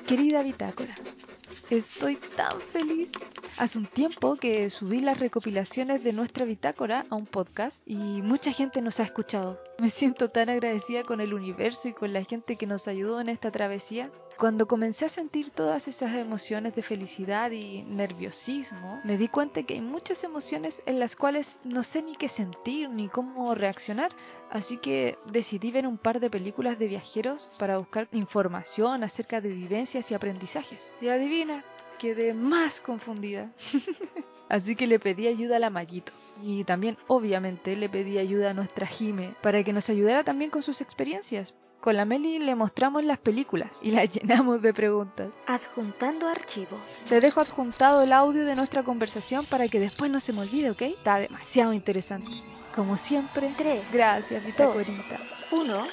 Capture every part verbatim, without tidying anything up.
Querida Bitácora, estoy tan feliz. Hace un tiempo que subí las recopilaciones de nuestra bitácora a un podcast y mucha gente nos ha escuchado. Me siento tan agradecida con el universo y con la gente que nos ayudó en esta travesía. Cuando comencé a sentir todas esas emociones de felicidad y nerviosismo, me di cuenta que hay muchas emociones en las cuales no sé ni qué sentir ni cómo reaccionar, así que decidí ver un par de películas de viajeros para buscar información acerca de vivencias y aprendizajes. Y adivina, quedé más confundida. Así que le pedí ayuda a la Mayito. Y también, obviamente, le pedí ayuda a nuestra Jime para que nos ayudara también con sus experiencias. Con la Meli le mostramos las películas y las llenamos de preguntas. Adjuntando archivo. Te dejo adjuntado el audio de nuestra conversación para que después no se me olvide, ¿ok? Está demasiado interesante. Como siempre, Tres, gracias, Bitácorita. Uno.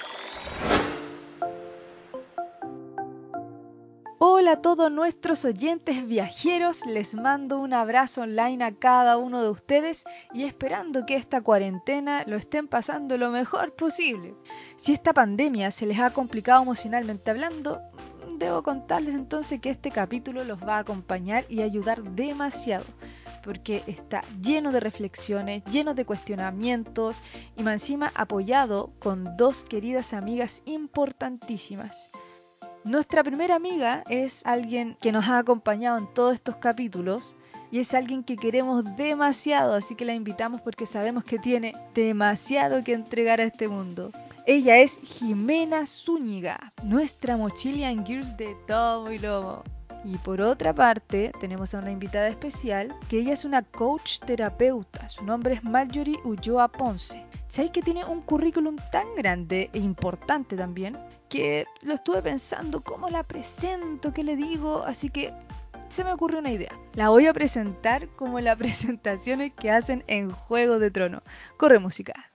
Hola a todos nuestros oyentes viajeros, les mando un abrazo online a cada uno de ustedes y esperando que esta cuarentena lo estén pasando lo mejor posible. Si esta pandemia se les ha complicado emocionalmente hablando, debo contarles entonces que este capítulo los va a acompañar y ayudar demasiado, porque está lleno de reflexiones, lleno de cuestionamientos y más encima apoyado con dos queridas amigas importantísimas. Nuestra primera amiga es alguien que nos ha acompañado en todos estos capítulos y es alguien que queremos demasiado, así que la invitamos porque sabemos que tiene demasiado que entregar a este mundo. Ella es Jimena Zúñiga, nuestra mochila en Gears de tomo y lomo. Y por otra parte, tenemos a una invitada especial, que ella es una coach terapeuta. Su nombre es Marjorie Ulloa Ponce. ¿Sabéis que tiene un currículum tan grande e importante también? Que lo estuve pensando cómo la presento, qué le digo, así que se me ocurrió una idea. La voy a presentar como las presentaciones que hacen en Juego de Tronos. Corre música.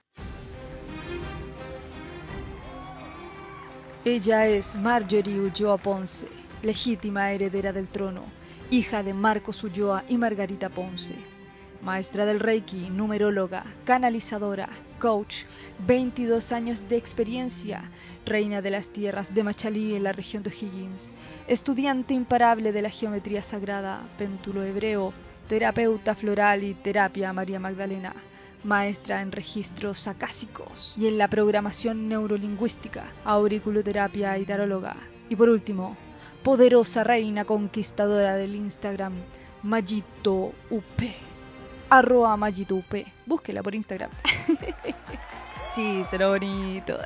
Ella es Marjorie Ulloa Ponce, legítima heredera del trono, hija de Marcos Ulloa y Margarita Ponce. Maestra del Reiki, numeróloga, canalizadora, coach, veintidós años de experiencia, reina de las tierras de Machalí en la región de O'Higgins, estudiante imparable de la geometría sagrada, péndulo hebreo, terapeuta floral y terapia María Magdalena, maestra en registros acásicos y en la programación neurolingüística, auriculoterapia y taróloga. Y por último, poderosa reina conquistadora del Instagram, Mayito U P. Arroba Mayito U P. Búsquela por Instagram. Sí, será bonito.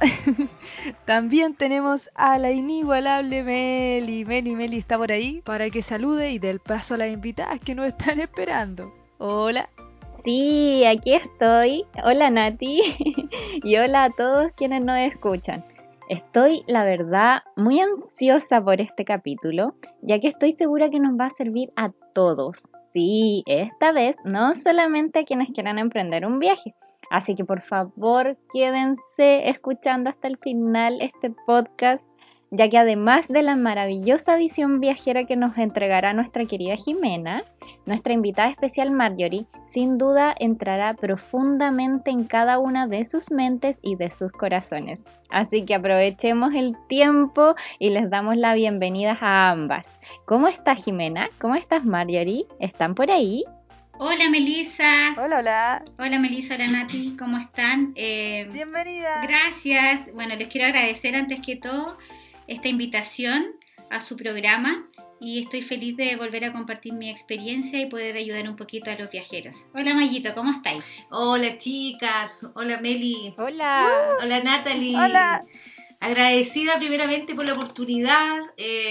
También tenemos a la inigualable Meli. Meli, Meli está por ahí para que salude y dé el paso a las invitadas que nos están esperando. Hola. Sí, aquí estoy. Hola Nati y hola a todos quienes nos escuchan. Estoy, la verdad, muy ansiosa por este capítulo, ya que estoy segura que nos va a servir a todos. Sí, esta vez no solamente a quienes quieran emprender un viaje. Así que por favor quédense escuchando hasta el final este podcast, ya que además de la maravillosa visión viajera que nos entregará nuestra querida Jimena, nuestra invitada especial Marjorie sin duda entrará profundamente en cada una de sus mentes y de sus corazones. Así que aprovechemos el tiempo y les damos la bienvenida a ambas. ¿Cómo estás, Jimena? ¿Cómo estás, Marjorie? ¿Están por ahí? Hola Melissa. Hola, hola. Hola Melissa, hola Nati, ¿cómo están? Eh, Bienvenida. Gracias. Bueno, les quiero agradecer antes que todo esta invitación a su programa y estoy feliz de volver a compartir mi experiencia y poder ayudar un poquito a los viajeros. Hola Mayito, ¿cómo estáis? Hola chicas, hola Meli. Hola. Uh, hola Natalie. Hola. Agradecida primeramente por la oportunidad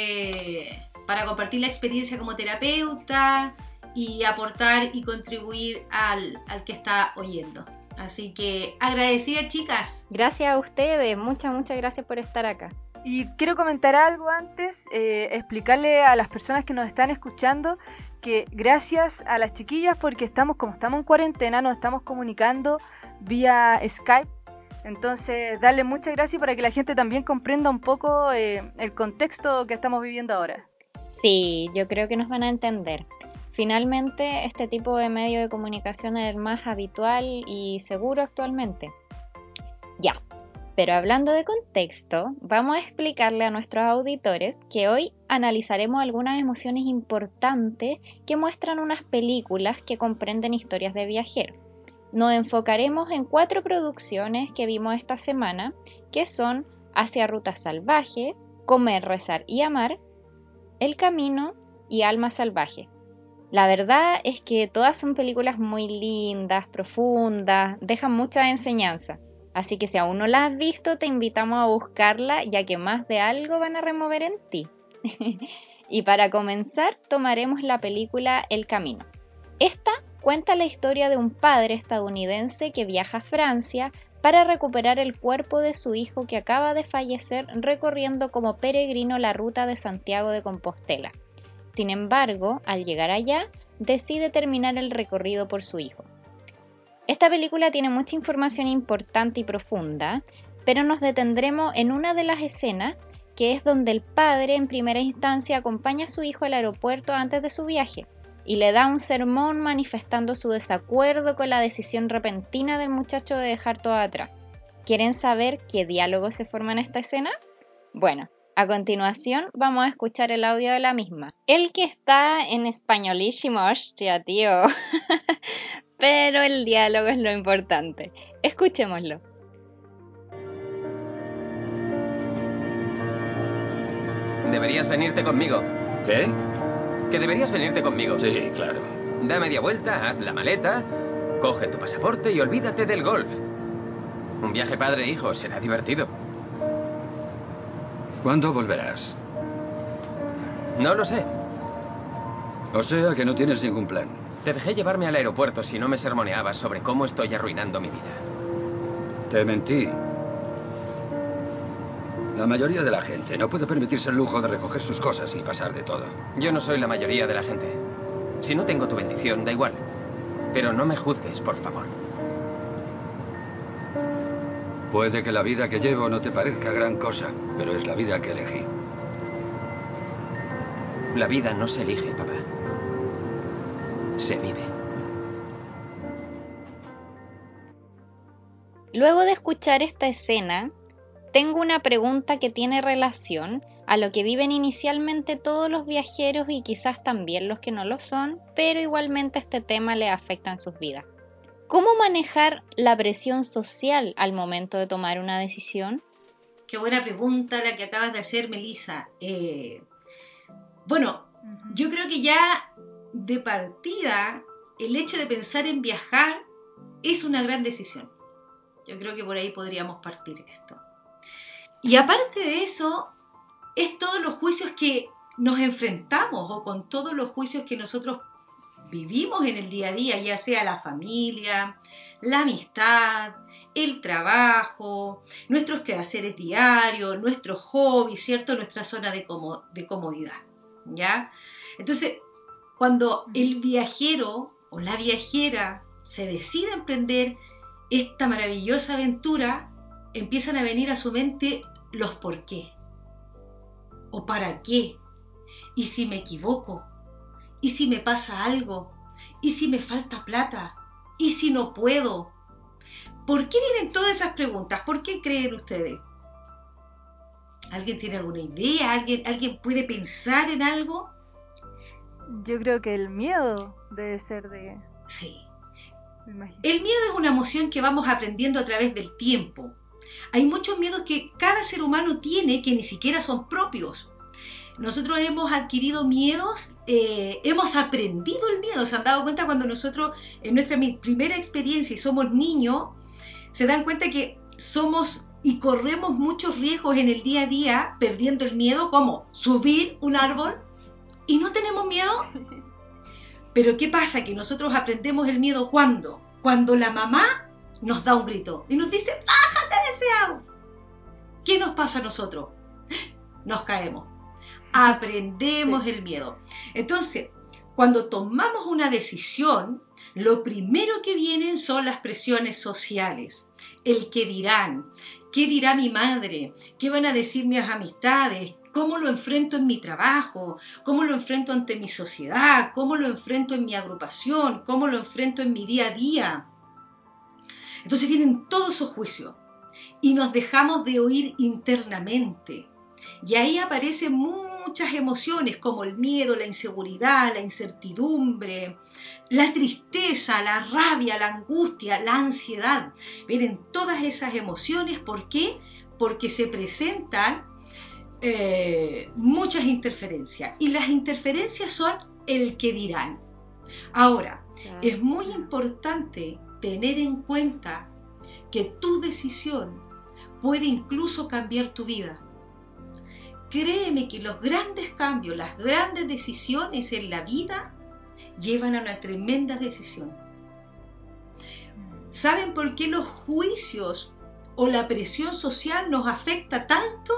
eh, para compartir la experiencia como terapeuta y aportar y contribuir al, al que está oyendo. Así que agradecida chicas. Gracias a ustedes, muchas, muchas gracias por estar acá. Y quiero comentar algo antes, eh, explicarle a las personas que nos están escuchando que gracias a las chiquillas porque estamos, como estamos en cuarentena, nos estamos comunicando vía Skype. Entonces, darle muchas gracias para que la gente también comprenda un poco eh, el contexto que estamos viviendo ahora. Sí, yo creo que nos van a entender. Finalmente, este tipo de medio de comunicación es el más habitual y seguro actualmente. Ya. Pero hablando de contexto, vamos a explicarle a nuestros auditores que hoy analizaremos algunas emociones importantes que muestran unas películas que comprenden historias de viajeros. Nos enfocaremos en cuatro producciones que vimos esta semana, que son Hacia Ruta Salvaje, Comer, Rezar y Amar, El Camino y Alma Salvaje. La verdad es que todas son películas muy lindas, profundas, dejan mucha enseñanza. Así que si aún no la has visto, te invitamos a buscarla, ya que más de algo van a remover en ti. Y para comenzar, tomaremos la película El Camino. Esta cuenta la historia de un padre estadounidense que viaja a Francia para recuperar el cuerpo de su hijo que acaba de fallecer recorriendo como peregrino la ruta de Santiago de Compostela. Sin embargo, al llegar allá, decide terminar el recorrido por su hijo. Esta película tiene mucha información importante y profunda, pero nos detendremos en una de las escenas, que es donde el padre en primera instancia acompaña a su hijo al aeropuerto antes de su viaje y le da un sermón manifestando su desacuerdo con la decisión repentina del muchacho de dejar todo atrás. ¿Quieren saber qué diálogos se forman en esta escena? Bueno, a continuación vamos a escuchar el audio de la misma. El que está en españolísimo, hostia, tío. Pero el diálogo es lo importante. Escuchémoslo. Deberías venirte conmigo. ¿Qué? Que deberías venirte conmigo. Sí, claro. Da media vuelta, haz la maleta, coge tu pasaporte y olvídate del golf. Un viaje padre-hijo será divertido. ¿Cuándo volverás? No lo sé. O sea que no tienes ningún plan. Te dejé llevarme al aeropuerto si no me sermoneabas sobre cómo estoy arruinando mi vida. Te mentí. La mayoría de la gente no puede permitirse el lujo de recoger sus cosas y pasar de todo. Yo no soy la mayoría de la gente. Si no tengo tu bendición, da igual. Pero no me juzgues, por favor. Puede que la vida que llevo no te parezca gran cosa, pero es la vida que elegí. La vida no se elige, papá. Se vive. Luego de escuchar esta escena, tengo una pregunta que tiene relación a lo que viven inicialmente todos los viajeros y quizás también los que no lo son, pero igualmente este tema les afecta en sus vidas. ¿Cómo manejar la presión social al momento de tomar una decisión? Qué buena pregunta la que acabas de hacer, Melissa. Eh, bueno, uh-huh. Yo creo que ya de partida el hecho de pensar en viajar es una gran decisión. Yo creo que por ahí podríamos partir esto. Y aparte de eso, es todos los juicios que nos enfrentamos o con todos los juicios que nosotros vivimos en el día a día, ya sea la familia, la amistad, el trabajo, nuestros quehaceres diarios, nuestros hobbies, ¿cierto? Nuestra zona de, como, de comodidad, ¿ya? Entonces, cuando el viajero o la viajera se decide a emprender esta maravillosa aventura, empiezan a venir a su mente los por qué o para qué, y si me equivoco, y si me pasa algo, y si me falta plata, y si no puedo. ¿Por qué vienen todas esas preguntas? ¿Por qué creen ustedes? ¿Alguien tiene alguna idea? ¿Alguien, ¿Alguien puede pensar en algo? Yo creo que el miedo debe ser de... Sí. El miedo es una emoción que vamos aprendiendo a través del tiempo. Hay muchos miedos que cada ser humano tiene que ni siquiera son propios. Nosotros hemos adquirido miedos, eh, hemos aprendido el miedo. ¿Se han dado cuenta cuando nosotros, en nuestra primera experiencia y somos niños, se dan cuenta que somos y corremos muchos riesgos en el día a día perdiendo el miedo, como subir un árbol y no tenemos miedo? Pero ¿qué pasa? Que nosotros aprendemos el miedo ¿cuándo? Cuando la mamá nos da un grito y nos dice, bájate de ese árbol. ¿Qué nos pasa a nosotros? Nos caemos. Aprendemos sí. el miedo. Entonces, cuando tomamos una decisión, lo primero que vienen son las presiones sociales. El qué dirán, qué dirá mi madre, qué van a decir mis amistades, cómo lo enfrento en mi trabajo, cómo lo enfrento ante mi sociedad, cómo lo enfrento en mi agrupación, cómo lo enfrento en mi día a día. Entonces vienen todos esos juicios. y nos dejamos de oír internamente. Y ahí aparecen muchas emociones como el miedo, la inseguridad, la incertidumbre, la tristeza, la rabia, la angustia, la ansiedad. Miren, todas esas emociones, ¿por qué? Porque se presentan eh, muchas interferencias. Y las interferencias son el que dirán. Ahora, Claro. es muy importante tener en cuenta que tu decisión puede incluso cambiar tu vida. Créeme que los grandes cambios, las grandes decisiones en la vida llevan a una tremenda decisión. ¿Saben por qué los juicios o la presión social nos afecta tanto?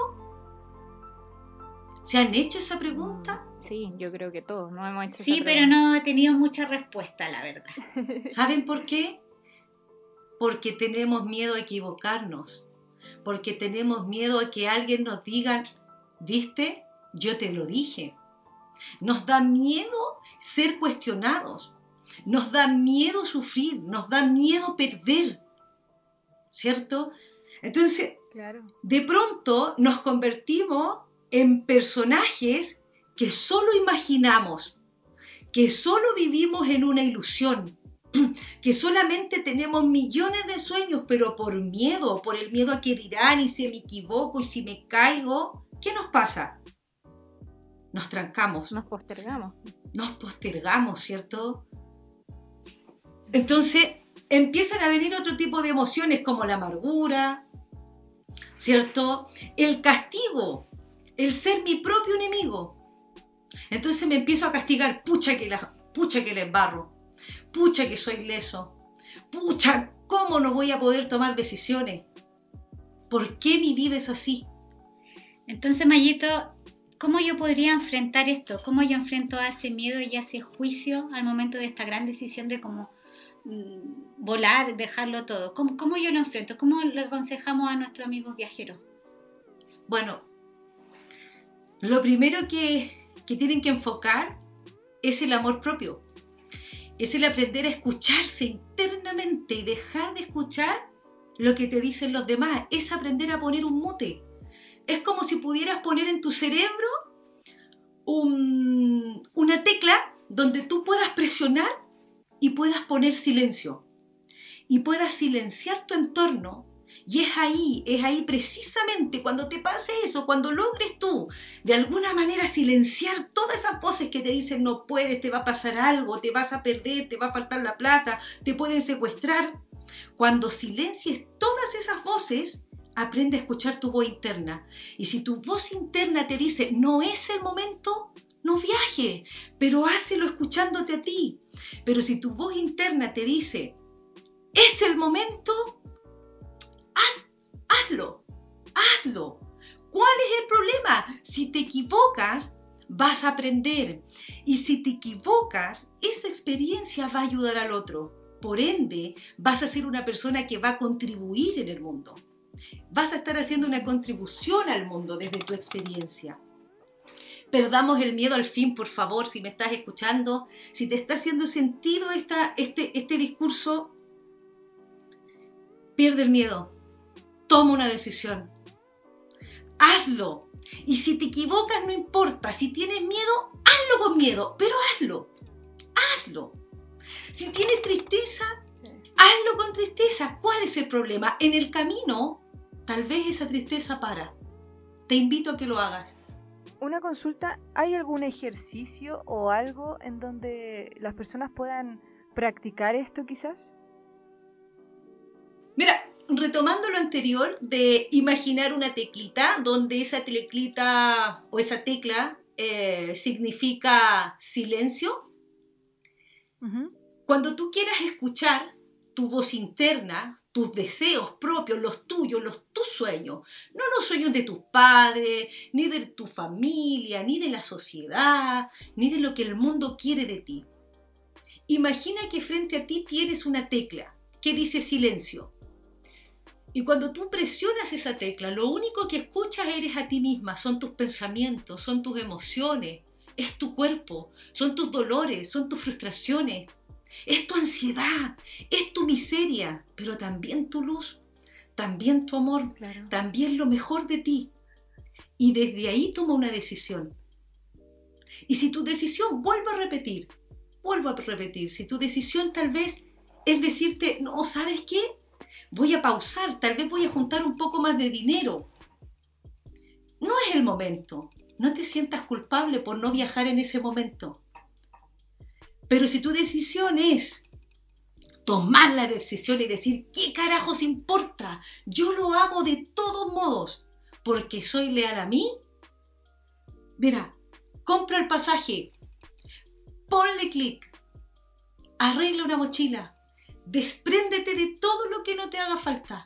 ¿Se han hecho esa pregunta? Sí, yo creo que todos no hemos hecho Sí, esa pero pregunta. no he tenido mucha respuesta, la verdad. ¿Saben por qué? Porque tenemos miedo a equivocarnos, porque tenemos miedo a que alguien nos diga, ¿viste? Yo te lo dije. Nos da miedo ser cuestionados, nos da miedo sufrir, nos da miedo perder, ¿cierto? Entonces, Claro. de pronto nos convertimos en personajes que solo imaginamos, que solo vivimos en una ilusión, que solamente tenemos millones de sueños, pero por miedo, por el miedo a que dirán y si me equivoco y si me caigo, ¿qué nos pasa? Nos trancamos, Nos postergamos. nos postergamos, ¿cierto? Entonces empiezan a venir otro tipo de emociones como la amargura, ¿cierto? El castigo, el ser mi propio enemigo. Entonces me empiezo a castigar, pucha que la, pucha que la embarro, pucha que soy leso, pucha, ¿cómo no voy a poder tomar decisiones? ¿Por qué mi vida es así? Entonces, Mayito, ¿cómo yo podría enfrentar esto? ¿Cómo yo enfrento a ese miedo y a ese juicio al momento de esta gran decisión de cómo mm, volar, dejarlo todo? ¿Cómo, ¿Cómo yo lo enfrento? ¿Cómo le aconsejamos a nuestros amigos viajeros? Bueno, lo primero que, que tienen que enfocar es el amor propio. Es el aprender a escucharse internamente y dejar de escuchar lo que te dicen los demás. Es aprender a poner un mute. Es como si pudieras poner en tu cerebro un, una tecla donde tú puedas presionar y puedas poner silencio. Y puedas silenciar tu entorno. Y es ahí, es ahí precisamente cuando te pase eso, cuando logres tú de alguna manera silenciar todas esas voces que te dicen no puedes, te va a pasar algo, te vas a perder, te va a faltar la plata, te pueden secuestrar. Cuando silencies todas esas voces, aprende a escuchar tu voz interna. Y si tu voz interna te dice no es el momento, no viajes, pero hácelo escuchándote a ti. Pero si tu voz interna te dice es el momento, haz, hazlo, hazlo. ¿Cuál es el problema? Si te equivocas, vas a aprender. Y si te equivocas, esa experiencia va a ayudar al otro. Por ende, vas a ser una persona que va a contribuir en el mundo. Vas a estar haciendo una contribución al mundo desde tu experiencia. Perdamos el miedo al fin, por favor, si me estás escuchando, si te está haciendo sentido esta, este, este discurso, pierde el miedo, toma una decisión, hazlo. Y si te equivocas, no importa, si tienes miedo, hazlo con miedo, pero hazlo, hazlo. Si tienes tristeza, Sí. hazlo con tristeza. ¿Cuál es el problema? En el camino, tal vez esa tristeza para. Te invito a que lo hagas. Una consulta, ¿hay algún ejercicio o algo en donde las personas puedan practicar esto quizás? Mira, retomando lo anterior de imaginar una teclita, donde esa teclita o esa tecla eh, significa silencio. Uh-huh. Cuando tú quieras escuchar tu voz interna, tus deseos propios, los tuyos, los tus sueños, no los sueños de tus padres, ni de tu familia, ni de la sociedad, ni de lo que el mundo quiere de ti. Imagina que frente a ti tienes una tecla que dice silencio. Y cuando tú presionas esa tecla, lo único que escuchas eres a ti misma, son tus pensamientos, son tus emociones, es tu cuerpo, son tus dolores, son tus frustraciones, es tu ansiedad, es tu miseria, pero también tu luz, también tu amor, Claro. también lo mejor de ti. Y desde ahí toma una decisión. Y si tu decisión, vuelvo a repetir, vuelvo a repetir, si tu decisión tal vez es decirte, no, ¿sabes qué? Voy a pausar, tal vez voy a juntar un poco más de dinero. No es el momento. No te sientas culpable por no viajar en ese momento. Pero si tu decisión es tomar la decisión y decir, ¿qué carajos importa? Yo lo hago de todos modos, porque soy leal a mí. Mira, compra el pasaje, ponle clic, arregla una mochila, despréndete de todo lo que no te haga falta.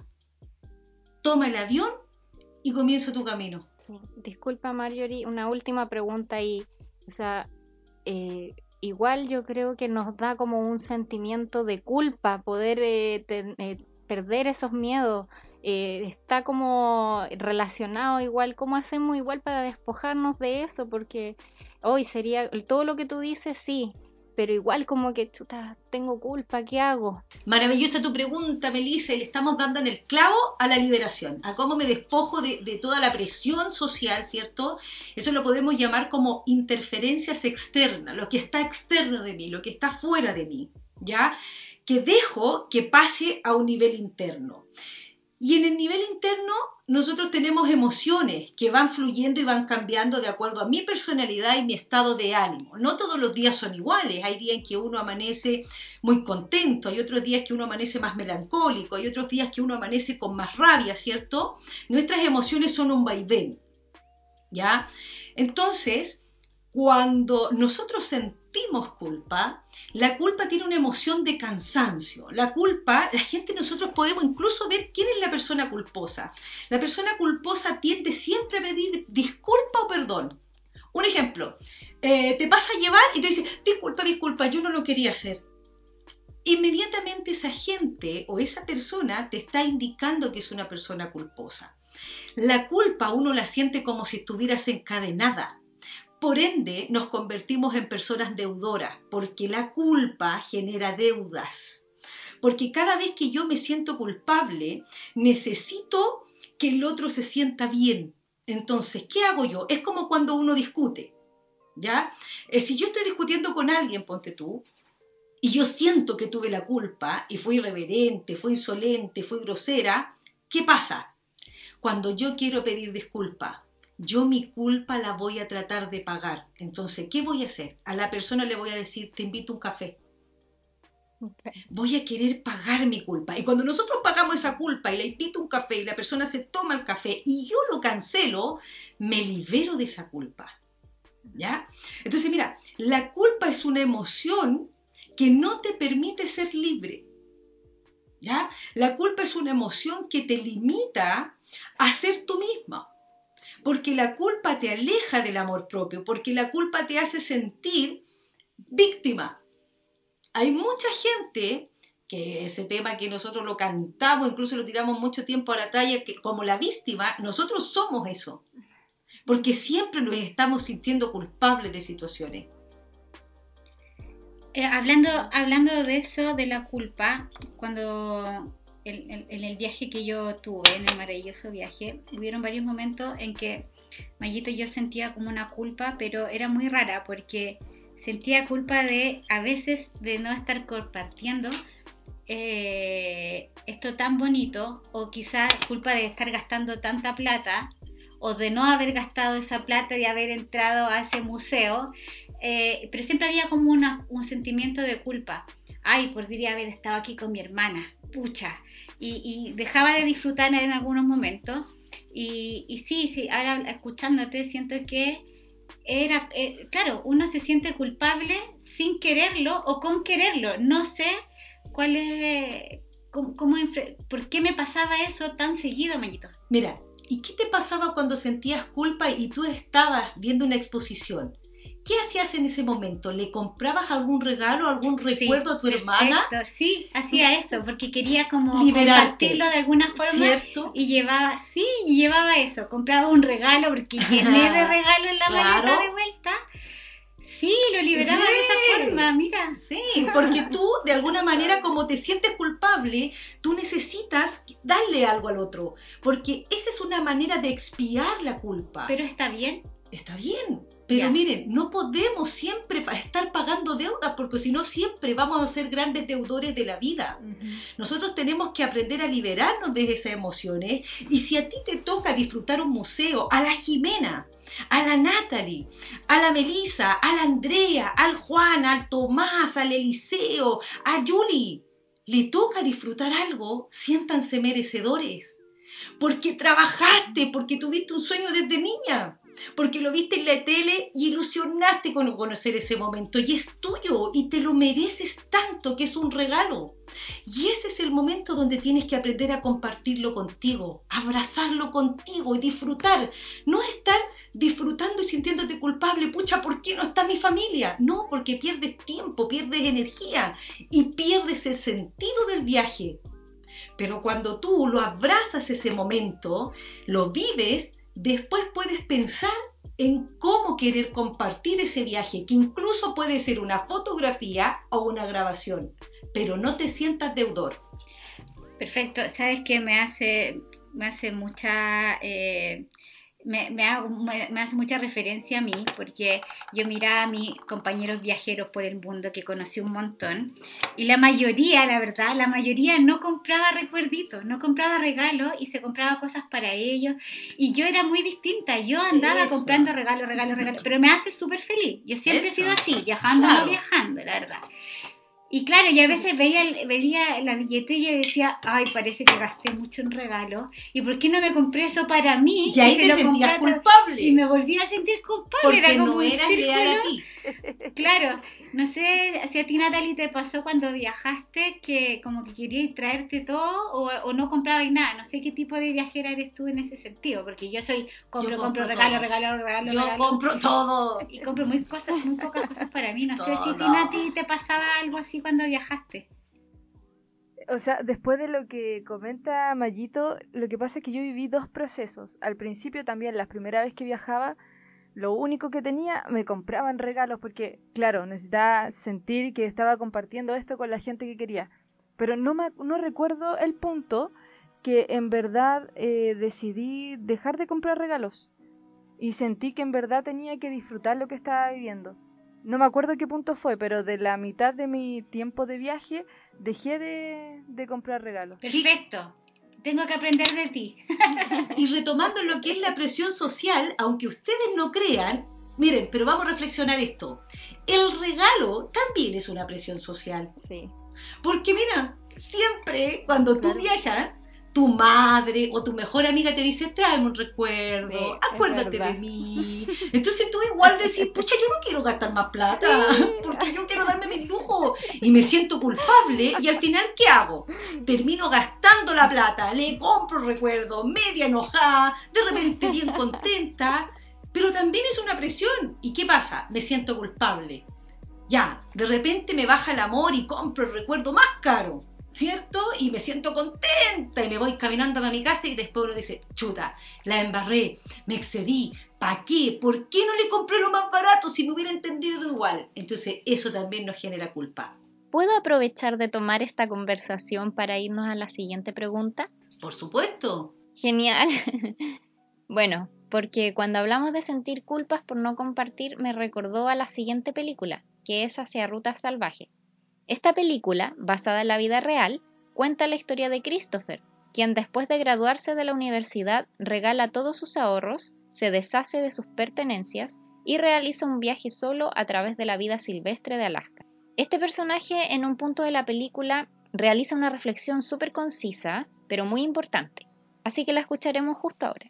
Toma el avión y comienza tu camino. Disculpa, Marjorie, una última pregunta ahí. O sea, eh, igual yo creo que nos da como un sentimiento de culpa poder eh, ten- eh, perder esos miedos. Eh, está como relacionado igual, ¿cómo hacemos igual para despojarnos de eso? Porque hoy sería todo lo que tú dices, sí, pero igual como que chuta, tengo culpa, ¿qué hago? Maravillosa tu pregunta, Melissa, y le estamos dando en el clavo a la liberación, a cómo me despojo de, de toda la presión social, ¿cierto? Eso lo podemos llamar como interferencias externas, lo que está externo de mí, lo que está fuera de mí, ¿ya? Que dejo que pase a un nivel interno. Y en el nivel interno nosotros tenemos emociones que van fluyendo y van cambiando de acuerdo a mi personalidad y mi estado de ánimo. No todos los días son iguales. Hay días en que uno amanece muy contento, hay otros días que uno amanece más melancólico, hay otros días que uno amanece con más rabia, ¿cierto? Nuestras emociones son un vaivén, ¿ya? Entonces, cuando nosotros sentimos culpa, la culpa tiene una emoción de cansancio. La culpa, la gente, nosotros podemos incluso ver quién es la persona culposa. La persona culposa tiende siempre a pedir disculpa o perdón. Un ejemplo, eh, te pasa a llevar y te dice, disculpa, disculpa, yo no lo quería hacer. Inmediatamente esa gente o esa persona te está indicando que es una persona culposa. La culpa uno la siente como si estuvieras encadenada. Por ende, nos convertimos en personas deudoras, porque la culpa genera deudas. Porque cada vez que yo me siento culpable, necesito que el otro se sienta bien. Entonces, ¿qué hago yo? Es como cuando uno discute, ¿ya? Eh, si yo estoy discutiendo con alguien, ponte tú, y yo siento que tuve la culpa, y fui irreverente, fui insolente, fui grosera, ¿qué pasa? Cuando yo quiero pedir disculpas, yo mi culpa la voy a tratar de pagar. Entonces, ¿qué voy a hacer? A la persona le voy a decir, te invito a un café. Okay. Voy a querer pagar mi culpa. Y cuando nosotros pagamos esa culpa y le invito a un café y la persona se toma el café y yo lo cancelo, me libero de esa culpa. ¿Ya? Entonces, mira, la culpa es una emoción que no te permite ser libre. ¿Ya? La culpa es una emoción que te limita a ser tú misma. Porque la culpa te aleja del amor propio, porque la culpa te hace sentir víctima. Hay mucha gente que ese tema que nosotros lo cantamos, incluso lo tiramos mucho tiempo a la talla, que como la víctima, nosotros somos eso. Porque siempre nos estamos sintiendo culpables de situaciones. Eh, hablando, hablando de eso, de la culpa, cuando en, en, en el viaje que yo tuve, en el maravilloso viaje, hubieron varios momentos en que Mayito yo sentía como una culpa, pero era muy rara porque sentía culpa de a veces de no estar compartiendo eh, esto tan bonito, o quizás culpa de estar gastando tanta plata, o de no haber gastado esa plata y haber entrado a ese museo. Eh, pero siempre había como una, un sentimiento de culpa. Ay, podría haber estado aquí con mi hermana, pucha. Y, y dejaba de disfrutar en algunos momentos. Y, y sí, sí, ahora escuchándote siento que era, eh, claro, uno se siente culpable sin quererlo o con quererlo. No sé cuál es, cómo, cómo, por qué me pasaba eso tan seguido, Mayito. Mira, ¿y qué te pasaba cuando sentías culpa y tú estabas viendo una exposición? ¿Qué hacías en ese momento? ¿Le comprabas algún regalo, algún recuerdo sí, a tu hermana? Perfecto, sí, hacía eso, porque quería como liberarte, compartirlo de alguna forma. ¿Cierto? Y llevaba, sí, y llevaba eso, compraba un regalo, porque llené de regalo en la claro. maleta de vuelta. Sí, lo liberaba sí. de esa forma, mira. verdad. Sí, porque tú, de alguna manera, como te sientes culpable, tú necesitas darle algo al otro. Porque esa es una manera de expiar la culpa. Pero está bien. Está bien, pero Ya. miren, no podemos siempre pa- estar pagando deudas, porque si no siempre vamos a ser grandes deudores de la vida. Nosotros tenemos que aprender a liberarnos de esas emociones, y si a ti te toca disfrutar un museo, a la Jimena, a la Natalie, a la Melissa, a la Andrea, al Juan, al Tomás, al Eliseo, a Julie, le toca disfrutar algo, siéntanse merecedores. Porque trabajaste, porque tuviste un sueño desde niña, porque lo viste en la tele y ilusionaste con conocer ese momento, y es tuyo y te lo mereces tanto, que es un regalo. Y ese es el momento donde tienes que aprender a compartirlo contigo, abrazarlo contigo y disfrutar. No estar disfrutando y sintiéndote culpable, pucha, ¿por qué no está mi familia? No, porque pierdes tiempo, pierdes energía y pierdes el sentido del viaje. Pero cuando tú lo abrazas ese momento, lo vives, después puedes pensar en cómo querer compartir ese viaje, que incluso puede ser una fotografía o una grabación, pero no te sientas deudor. Perfecto. ¿Sabes qué? Me hace, me hace mucha... eh, Me, me, hago- me- me hace mucha referencia a mí, porque yo miraba a mis compañeros viajeros por el mundo que conocí un montón, y la mayoría, la verdad, la mayoría no compraba recuerditos, no compraba regalos, y se compraba cosas para ellos, y yo era muy distinta. Yo andaba Eso. comprando regalos, regalos, regalos, pero me hace súper feliz. Yo siempre Eso. he sido así, viajando o Claro. no viajando, la verdad. Y claro, yo a veces veía, veía la billetera y decía, ay, parece que gasté mucho en regalos, ¿y por qué no me compré eso para mí? Y ahí se te lo sentías compré a otro- culpable, Y me volví a sentir culpable, porque era como no un eras círculo. leal a ti. Claro, no sé si a ti, Natalie, te pasó cuando viajaste que como que querías traerte todo, o, o no comprabas nada. No sé qué tipo de viajera eres tú en ese sentido, porque yo soy compro, Yo compro, compro regalo, todo. regalo, regalo, Yo regalo, compro todo. y compro muy cosas, muy pocas cosas para mí. No sé si a ti, Todo. Nati, te pasaba algo así cuando viajaste. O sea, después de lo que comenta Mayito, lo que pasa es que yo viví dos procesos. Al principio también, la primera vez que viajaba, lo único que tenía, me compraban regalos porque, claro, necesitaba sentir que estaba compartiendo esto con la gente que quería. Pero no, me, no recuerdo el punto que en verdad eh, decidí dejar de comprar regalos. Y sentí que en verdad tenía que disfrutar lo que estaba viviendo. No me acuerdo qué punto fue, pero de la mitad de mi tiempo de viaje dejé de, de comprar regalos. Perfecto. Tengo que aprender de ti. Y retomando lo que es la presión social, aunque ustedes no crean, miren, pero vamos a reflexionar esto. El regalo también es una presión social. Sí. Porque mira, siempre cuando tú Claro. viajas, tu madre o tu mejor amiga te dice, tráeme un recuerdo, Sí, es acuérdate verdad. de mí. Entonces tú igual decís, pucha, yo no quiero gastar más plata, porque yo quiero darme mis lujos. Y me siento culpable, y al final, ¿qué hago? Termino gastando la plata, le compro recuerdos, media enojada, de repente bien contenta, pero también es una presión. ¿Y qué pasa? Me siento culpable. Ya, de repente me baja el amor y compro el recuerdo más caro, ¿cierto? Y me siento contenta y me voy caminando para mi casa, y después uno dice, chuta, la embarré, me excedí, ¿para qué? ¿Por qué no le compré lo más barato si me hubiera entendido igual? Entonces eso también nos genera culpa. ¿Puedo aprovechar de tomar esta conversación para irnos a la siguiente pregunta? Por supuesto. Genial. Bueno, porque cuando hablamos de sentir culpas por no compartir, me recordó a la siguiente película, que es Hacia Rutas Salvajes. Esta película, basada en la vida real, cuenta la historia de Christopher, quien después de graduarse de la universidad regala todos sus ahorros, se deshace de sus pertenencias y realiza un viaje solo a través de la vida silvestre de Alaska. Este personaje, en un punto de la película, realiza una reflexión súper concisa, pero muy importante, así que la escucharemos justo ahora.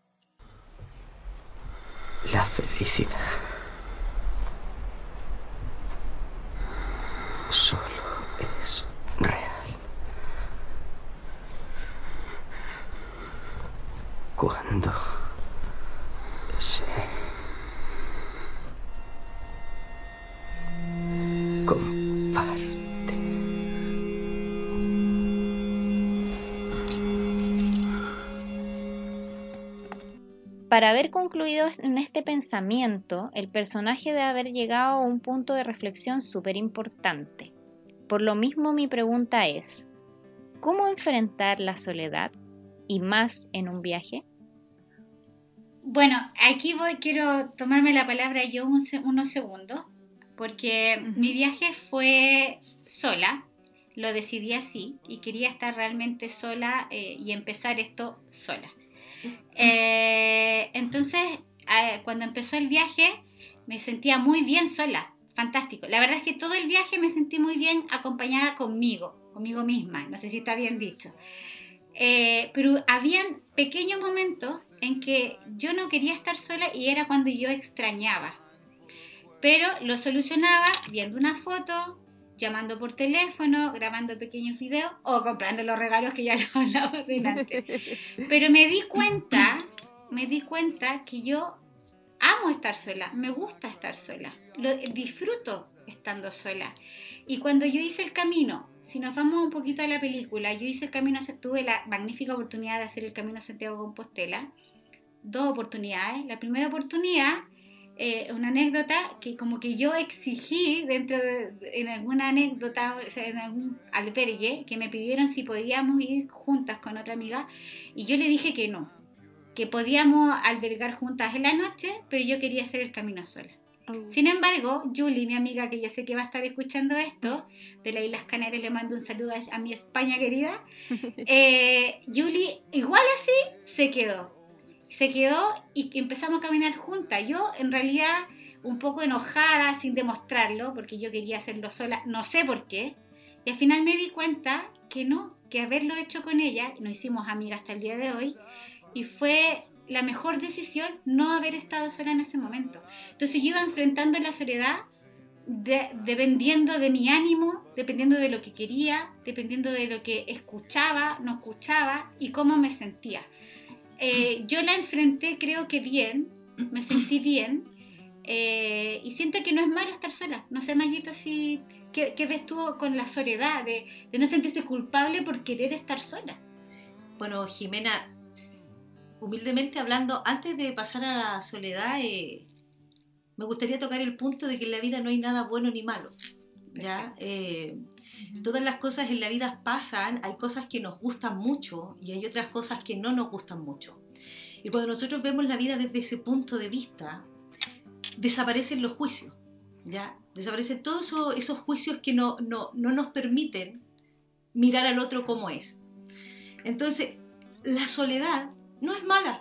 La felicidad solo es real cuando se comparte. para haber concluido en este pensamiento, el personaje debe haber llegado a un punto de reflexión súper importante. Por lo mismo, mi pregunta es, ¿cómo enfrentar la soledad y más en un viaje? Bueno, aquí voy, quiero tomarme la palabra yo un, unos segundos, porque uh-huh. mi viaje fue sola, lo decidí así y quería estar realmente sola eh, y empezar esto sola. Eh, entonces, eh, cuando empezó el viaje, me sentía muy bien sola, fantástico. La verdad es que todo el viaje me sentí muy bien acompañada conmigo, conmigo misma, no sé si está bien dicho. Eh, pero habían pequeños momentos en que yo no quería estar sola y era cuando yo extrañaba. Pero lo solucionaba viendo una foto, llamando por teléfono, grabando pequeños videos o comprando los regalos que ya lo hablamos antes. Pero me di cuenta, me di cuenta que yo amo estar sola, me gusta estar sola, lo disfruto estando sola. Y cuando yo hice el camino, si nos vamos un poquito a la película, yo hice el camino, tuve la magnífica oportunidad de hacer el camino Santiago Compostela, dos oportunidades. La primera oportunidad, eh, una anécdota que como que yo exigí dentro de, en alguna anécdota, o sea, en algún albergue, que me pidieron si podíamos ir juntas con otra amiga, y yo le dije que no, que podíamos albergar juntas en la noche, pero yo quería hacer el camino sola. Oh. Sin embargo, Julie, mi amiga, que yo sé que va a estar escuchando esto, de las Islas Canarias, le mando un saludo a, a mi España querida, eh, Julie, igual así, se quedó. Se quedó y empezamos a caminar juntas. Yo, en realidad, un poco enojada, sin demostrarlo, porque yo quería hacerlo sola, no sé por qué, y al final me di cuenta que no, que haberlo hecho con ella, nos hicimos amigas hasta el día de hoy, y fue la mejor decisión no haber estado sola en ese momento. Entonces yo iba enfrentando la soledad de, dependiendo de mi ánimo, dependiendo de lo que quería, dependiendo de lo que escuchaba, no escuchaba y cómo me sentía. Eh, yo la enfrenté, creo que bien, me sentí bien, eh, y siento que no es malo estar sola. No sé, Mayito, si ¿qué, qué ves tú con la soledad, de, de no sentirse culpable por querer estar sola? Bueno, Jimena, humildemente hablando, antes de pasar a la soledad, eh, me gustaría tocar el punto de que en la vida no hay nada bueno ni malo, ¿ya? Eh, uh-huh. Todas las cosas en la vida pasan, hay cosas que nos gustan mucho y hay otras cosas que no nos gustan mucho. Y cuando nosotros vemos la vida desde ese punto de vista, desaparecen los juicios, ¿ya? Desaparecen todos esos, esos juicios que no, no, no nos permiten mirar al otro como es. Entonces, la soledad no es mala,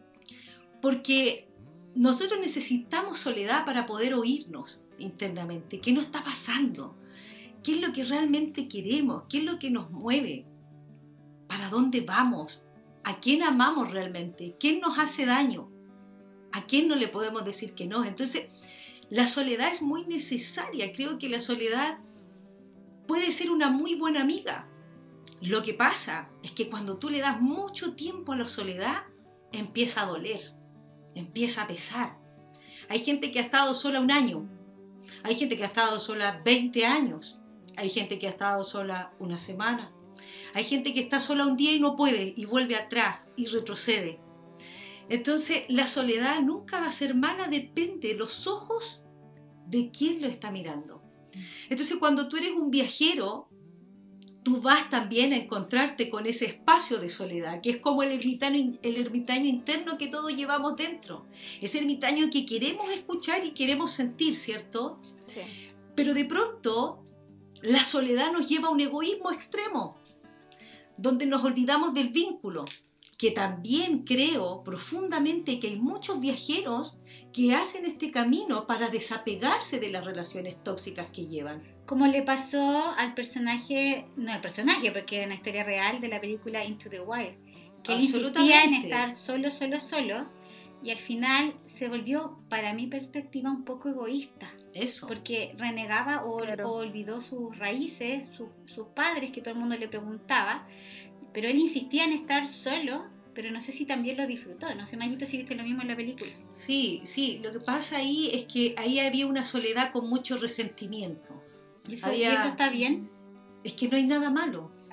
porque nosotros necesitamos soledad para poder oírnos internamente. ¿Qué nos está pasando? ¿Qué es lo que realmente queremos? ¿Qué es lo que nos mueve? ¿Para dónde vamos? ¿A quién amamos realmente? ¿Quién nos hace daño? ¿A quién no le podemos decir que no? Entonces, la soledad es muy necesaria. Creo que la soledad puede ser una muy buena amiga. Lo que pasa es que cuando tú le das mucho tiempo a la soledad, empieza a doler, empieza a pesar. Hay gente que ha estado sola un año, hay gente que ha estado sola veinte años, hay gente que ha estado sola una semana, hay gente que está sola un día y no puede y vuelve atrás y retrocede. Entonces, la soledad nunca va a ser mala, depende de los ojos de quién lo está mirando. Entonces, cuando tú eres un viajero, tú vas también a encontrarte con ese espacio de soledad, que es como el ermitaño, el ermitaño interno que todos llevamos dentro. Ese ermitaño que queremos escuchar y queremos sentir, ¿cierto? Sí. Pero de pronto, la soledad nos lleva a un egoísmo extremo, donde nos olvidamos del vínculo, que también creo profundamente que hay muchos viajeros que hacen este camino para desapegarse de las relaciones tóxicas que llevan. Como le pasó al personaje, no al personaje, porque es una historia real de la película Into the Wild, que él insistía en estar solo, solo, solo, y al final se volvió, para mi perspectiva, un poco egoísta. Eso. Porque renegaba o, claro. o olvidó sus raíces, su, sus padres, que todo el mundo le preguntaba, pero él insistía en estar solo, pero no sé si también lo disfrutó. No sé, Mayito, si viste lo mismo en la película. Sí, sí, lo que pasa ahí es que ahí había una soledad con mucho resentimiento. ¿Y eso, había... ¿y eso está bien? Es que no hay nada malo.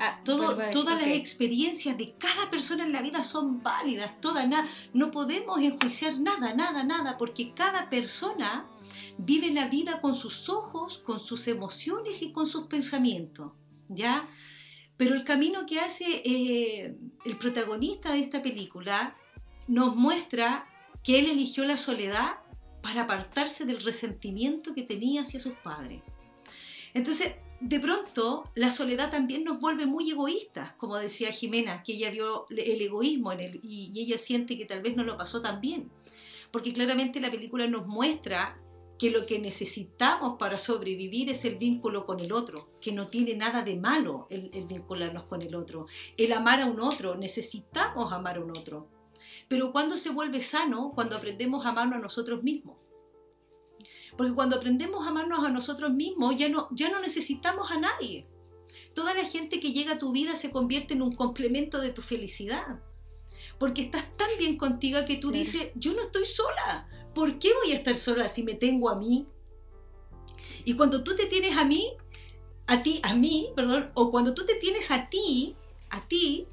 Ah, todo, Vuelvo a decir, todas ok. las experiencias de cada persona en la vida son válidas, todas, na- no podemos enjuiciar nada, nada, nada, porque cada persona vive la vida con sus ojos, con sus emociones y con sus pensamientos, ¿ya? Pero el camino que hace eh, el protagonista de esta película nos muestra que él eligió la soledad para apartarse del resentimiento que tenía hacia sus padres. Entonces, de pronto, la soledad también nos vuelve muy egoístas, como decía Jimena, que ella vio el egoísmo en él y, y ella siente que tal vez no lo pasó tan bien. Porque claramente la película nos muestra que lo que necesitamos para sobrevivir es el vínculo con el otro, que no tiene nada de malo el, el vincularnos con el otro. El amar a un otro, necesitamos amar a un otro. Pero ¿cuándo se vuelve sano? Cuando aprendemos a amarnos a nosotros mismos. Porque cuando aprendemos a amarnos a nosotros mismos, ya no, ya no necesitamos a nadie. Toda la gente que llega a tu vida se convierte en un complemento de tu felicidad. Porque estás tan bien contigo que tú Claro. dices, yo no estoy sola. ¿Por qué voy a estar sola si me tengo a mí? Y cuando tú te tienes a mí, a ti, a mí, perdón, o cuando tú te tienes a ti, a ti,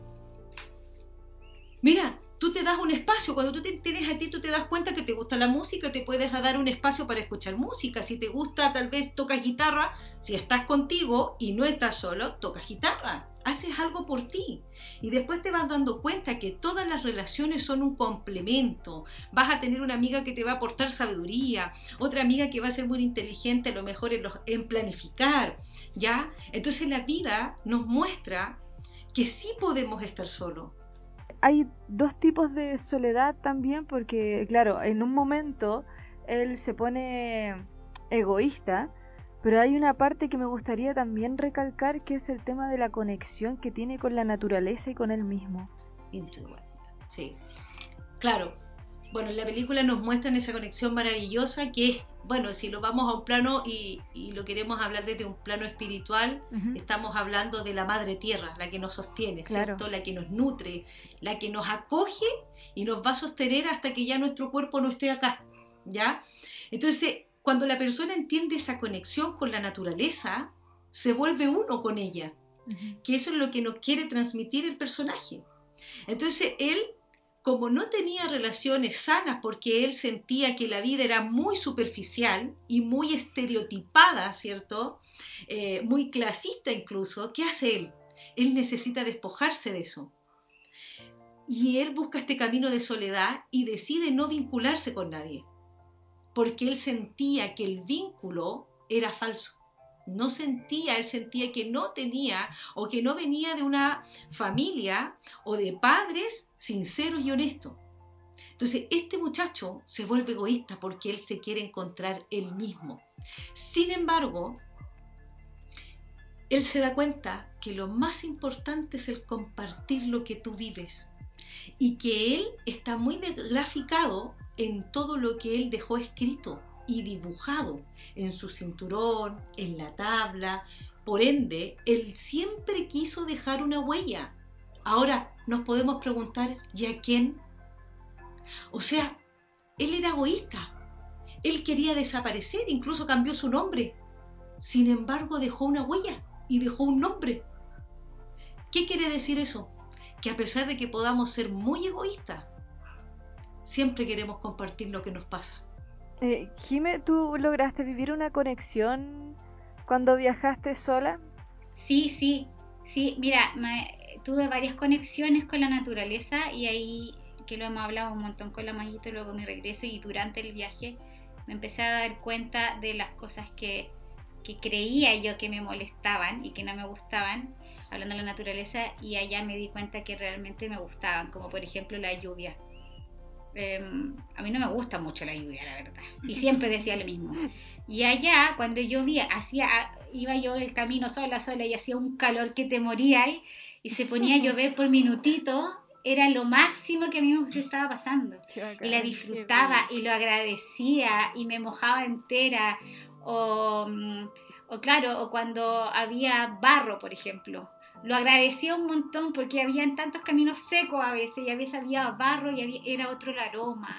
mira, tú te das un espacio, cuando tú te tienes a ti, tú te das cuenta que te gusta la música, te puedes dar un espacio para escuchar música. Si te gusta, tal vez tocas guitarra, si estás contigo y no estás solo, tocas guitarra, haces algo por ti. Y después te vas dando cuenta que todas las relaciones son un complemento. Vas a tener una amiga que te va a aportar sabiduría, otra amiga que va a ser muy inteligente, a lo mejor en, los, en planificar, ¿ya? Entonces la vida nos muestra que sí podemos estar solos. Hay dos tipos de soledad también, porque claro, en un momento él se pone egoísta, pero hay una parte que me gustaría también recalcar, que es el tema de la conexión que tiene con la naturaleza y con él mismo. Sí, claro. Bueno, en la película nos muestran esa conexión maravillosa que es, bueno, si lo vamos a un plano y, y lo queremos hablar desde un plano espiritual, Uh-huh. estamos hablando de la madre tierra, la que nos sostiene, Claro. ¿cierto? La que nos nutre, la que nos acoge y nos va a sostener hasta que ya nuestro cuerpo no esté acá, ¿ya? Entonces, cuando la persona entiende esa conexión con la naturaleza, se vuelve uno con ella, Uh-huh. que eso es lo que nos quiere transmitir el personaje. Entonces, él, como no tenía relaciones sanas porque él sentía que la vida era muy superficial y muy estereotipada, ¿cierto? Eh, muy clasista incluso, ¿qué hace él? Él necesita despojarse de eso. Y él busca este camino de soledad y decide no vincularse con nadie, porque él sentía que el vínculo era falso. No sentía, él sentía que no tenía o que no venía de una familia o de padres sinceros y honestos. Entonces este muchacho se vuelve egoísta porque él se quiere encontrar él mismo. Sin embargo, él se da cuenta que lo más importante es el compartir lo que tú vives y que él está muy graficado en todo lo que él dejó escrito y dibujado en su cinturón, en la tabla. Por ende, él siempre quiso dejar una huella. Ahora nos podemos preguntar, ¿y a quién? O sea, él era egoísta. Él quería desaparecer, incluso cambió su nombre. Sin embargo, dejó una huella y dejó un nombre. ¿Qué quiere decir eso? Que a pesar de que podamos ser muy egoístas, siempre queremos compartir lo que nos pasa. Eh, Jime, ¿tú lograste vivir una conexión cuando viajaste sola? Sí, sí, sí. Mira, me, tuve varias conexiones con la naturaleza y ahí, que lo hemos hablado un montón con la Mayito, luego mi regreso y durante el viaje me empecé a dar cuenta de las cosas que, que creía yo que me molestaban y que no me gustaban, hablando de la naturaleza, y allá me di cuenta que realmente me gustaban, como por ejemplo la lluvia. Eh, a mí no me gusta mucho la lluvia, la verdad, y siempre decía lo mismo. Y allá, cuando llovía, hacía, iba yo el camino sola, sola, y hacía un calor que te moría y, y se ponía a llover por minutitos, era lo máximo que a mí me estaba pasando. Bacán, y la disfrutaba y lo agradecía y me mojaba entera. O, o claro, o cuando había barro, por ejemplo, lo agradecía un montón porque había tantos caminos secos a veces y a veces había barro y había, era otro el aroma.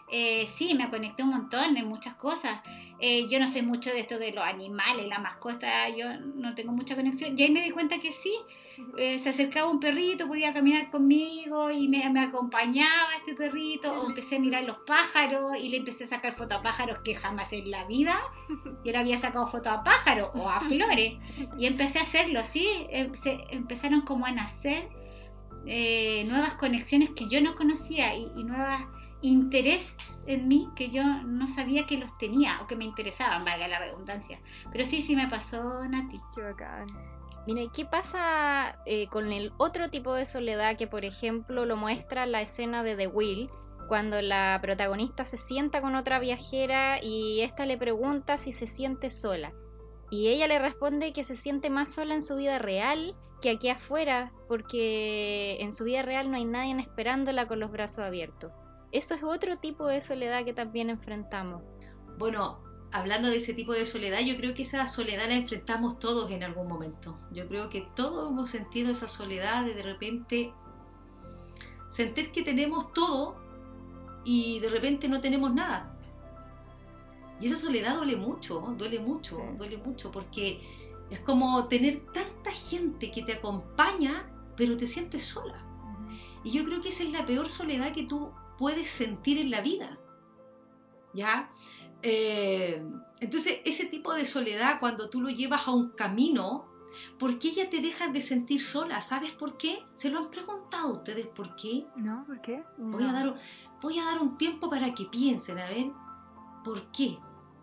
Eh, sí, me conecté un montón en muchas cosas. Eh, yo no sé mucho de esto de los animales, la mascota, yo no tengo mucha conexión. Y ahí me di cuenta que sí, eh, se acercaba un perrito, podía caminar conmigo y me, me acompañaba este perrito. O empecé a mirar los pájaros y le empecé a sacar fotos a pájaros que jamás en la vida yo le había sacado fotos a pájaros o a flores. Y empecé a hacerlo, sí, eh, se empezaron como a nacer eh, nuevas conexiones que yo no conocía y, y nuevos intereses en mí que yo no sabía que los tenía o que me interesaban, valga la redundancia. Pero sí, sí me pasó, Nati. Qué bacán. Mira, ¿y qué pasa eh, con el otro tipo de soledad que, por ejemplo, lo muestra la escena de The Whale, cuando la protagonista se sienta con otra viajera y ésta le pregunta si se siente sola? Y ella le responde que se siente más sola en su vida real que aquí afuera, porque en su vida real no hay nadie esperándola con los brazos abiertos. Eso es otro tipo de soledad que también enfrentamos. Bueno, hablando de ese tipo de soledad, yo creo que esa soledad la enfrentamos todos en algún momento. Yo creo que todos hemos sentido esa soledad de de repente sentir que tenemos todo y de repente no tenemos nada. Y esa soledad duele mucho, duele mucho, Sí. duele mucho, porque es como tener tanta gente que te acompaña, pero te sientes sola. Y yo creo que esa es la peor soledad que tú puedes sentir en la vida. ¿Ya? Eh, entonces, ese tipo de soledad, cuando tú lo llevas a un camino, ¿por qué ya te dejas de sentir sola? ¿Sabes por qué? ¿Se lo han preguntado ustedes por qué? ¿No? ¿Por qué? Voy, No. a dar, voy a dar un tiempo para que piensen, a ver, ¿por qué?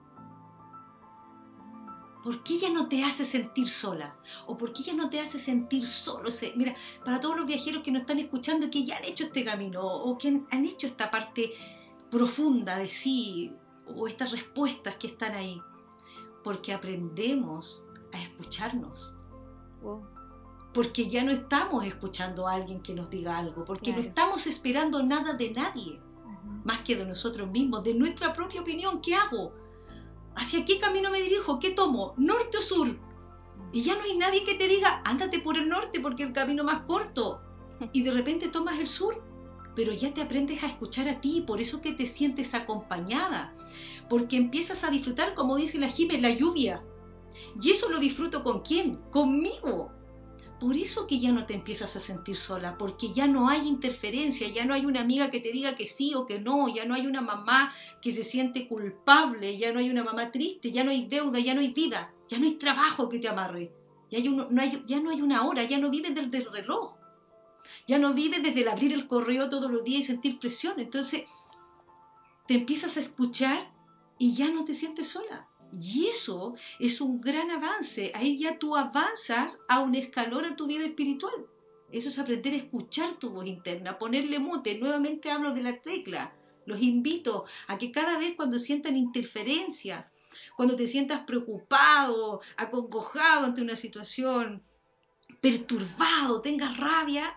¿Por qué ella no te hace sentir sola? ¿O por qué ella no te hace sentir solo? O sea, mira, para todos los viajeros que nos están escuchando, que ya han hecho este camino, o que han, han hecho esta parte profunda de sí, o estas respuestas que están ahí, porque aprendemos a escucharnos. Wow. Porque ya no estamos escuchando a alguien que nos diga algo, porque Claro. no estamos esperando nada de nadie, Ujú. más que de nosotros mismos, de nuestra propia opinión. ¿Qué hago? ¿Hacia qué camino me dirijo? ¿Qué tomo? ¿Norte o sur? Y ya no hay nadie que te diga, ándate por el norte porque es el camino más corto. Y de repente tomas el sur, pero ya te aprendes a escuchar a ti, por eso que te sientes acompañada, porque empiezas a disfrutar, como dice la Jime, la lluvia. Y eso lo disfruto ¿con quién? Conmigo. Por eso que ya no te empiezas a sentir sola, porque ya no hay interferencia, ya no hay una amiga que te diga que sí o que no, ya no hay una mamá que se siente culpable, ya no hay una mamá triste, ya no hay deuda, ya no hay vida, ya no hay trabajo que te amarre, ya, hay uno, no hay, ya no hay una hora, ya no vives desde el reloj, ya no vives desde el abrir el correo todos los días y sentir presión. Entonces te empiezas a escuchar y ya no te sientes sola. Y eso es un gran avance. Ahí ya tú avanzas a un escalón a tu vida espiritual. Eso es aprender a escuchar tu voz interna, ponerle mute. Nuevamente hablo de la tecla. Los invito a que cada vez cuando sientan interferencias, cuando te sientas preocupado, acongojado ante una situación, perturbado, tengas rabia,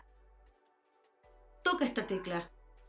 toca esta tecla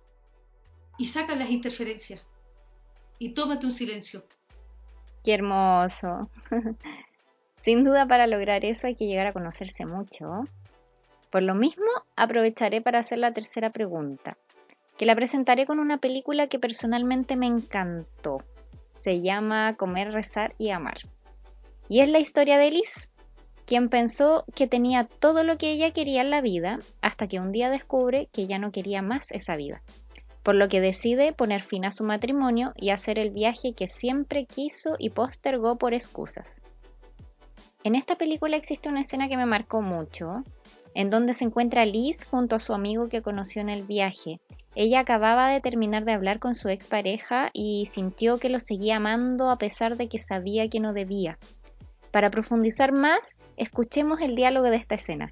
y saca las interferencias y tómate un silencio. ¡Qué hermoso! Sin duda, para lograr eso hay que llegar a conocerse mucho. Por lo mismo, aprovecharé para hacer la tercera pregunta, que la presentaré con una película que personalmente me encantó. Se llama Comer, Rezar y Amar. Y es la historia de Liz, quien pensó que tenía todo lo que ella quería en la vida, hasta que un día descubre que ya no quería más esa vida, por lo que decide poner fin a su matrimonio y hacer el viaje que siempre quiso y postergó por excusas. En esta película existe una escena que me marcó mucho, en donde se encuentra Liz junto a su amigo que conoció en el viaje. Ella acababa de terminar de hablar con su expareja y sintió que lo seguía amando a pesar de que sabía que no debía. Para profundizar más, escuchemos el diálogo de esta escena.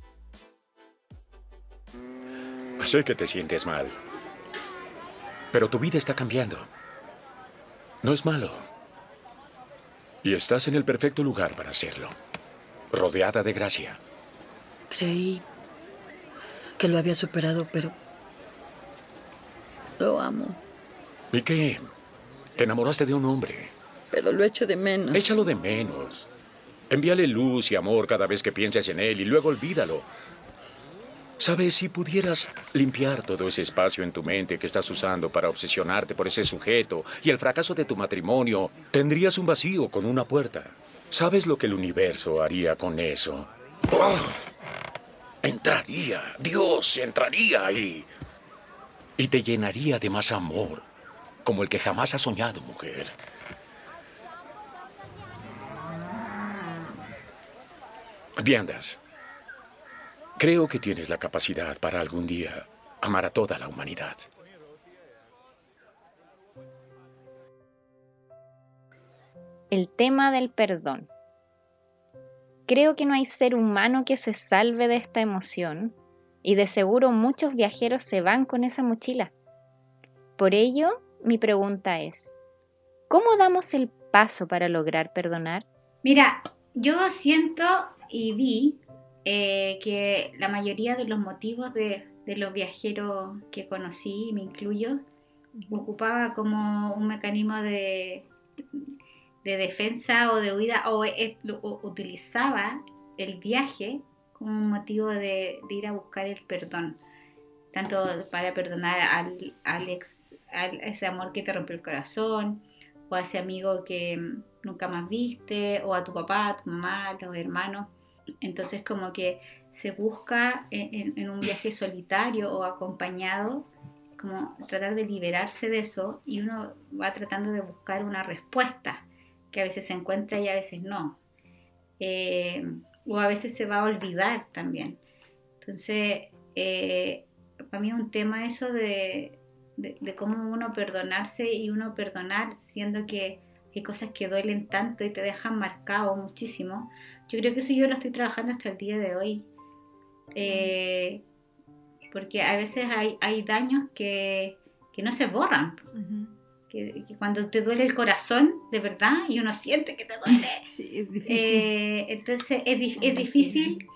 Sé que te sientes mal, pero tu vida está cambiando. No es malo. Y estás en el perfecto lugar para hacerlo. Rodeada de gracia. Creí que lo había superado, pero lo amo. ¿Y qué? Te enamoraste de un hombre. Pero lo echo de menos. Échalo de menos. Envíale luz y amor cada vez que pienses en él y luego olvídalo. ¿Sabes? Si pudieras limpiar todo ese espacio en tu mente que estás usando para obsesionarte por ese sujeto y el fracaso de tu matrimonio, tendrías un vacío con una puerta. ¿Sabes lo que el universo haría con eso? ¡Oh! Entraría, Dios entraría ahí. Y te llenaría de más amor, como el que jamás has soñado, mujer. Viandas. Creo que tienes la capacidad para algún día amar a toda la humanidad. El tema del perdón. Creo que no hay ser humano que se salve de esta emoción y de seguro muchos viajeros se van con esa mochila. Por ello, mi pregunta es, ¿cómo damos el paso para lograr perdonar? Mira, yo siento y vi eh, que la mayoría de los motivos de, de los viajeros que conocí, me incluyo, ocupaba como un mecanismo de, de defensa o de huida, o, es, o utilizaba el viaje como un motivo de, de ir a buscar el perdón, tanto para perdonar al, al ex, a ese amor que te rompió el corazón, o a ese amigo que nunca más viste, o a tu papá, a tu mamá, a los hermanos. Entonces como que se busca en, en un viaje solitario o acompañado, como tratar de liberarse de eso, y uno va tratando de buscar una respuesta, que a veces se encuentra y a veces no. Eh, o a veces se va a olvidar también. Entonces, eh, para mí es un tema eso de, de, de cómo uno perdonarse y uno perdonar, siendo que hay cosas que duelen tanto y te dejan marcado muchísimo. Yo creo que eso yo lo estoy trabajando hasta el día de hoy. Eh, porque a veces hay, hay daños que, que no se borran. Uh-huh. Que, que cuando te duele el corazón, de verdad, y uno siente que te duele. Sí, es difícil. Eh, entonces es, di- es difícil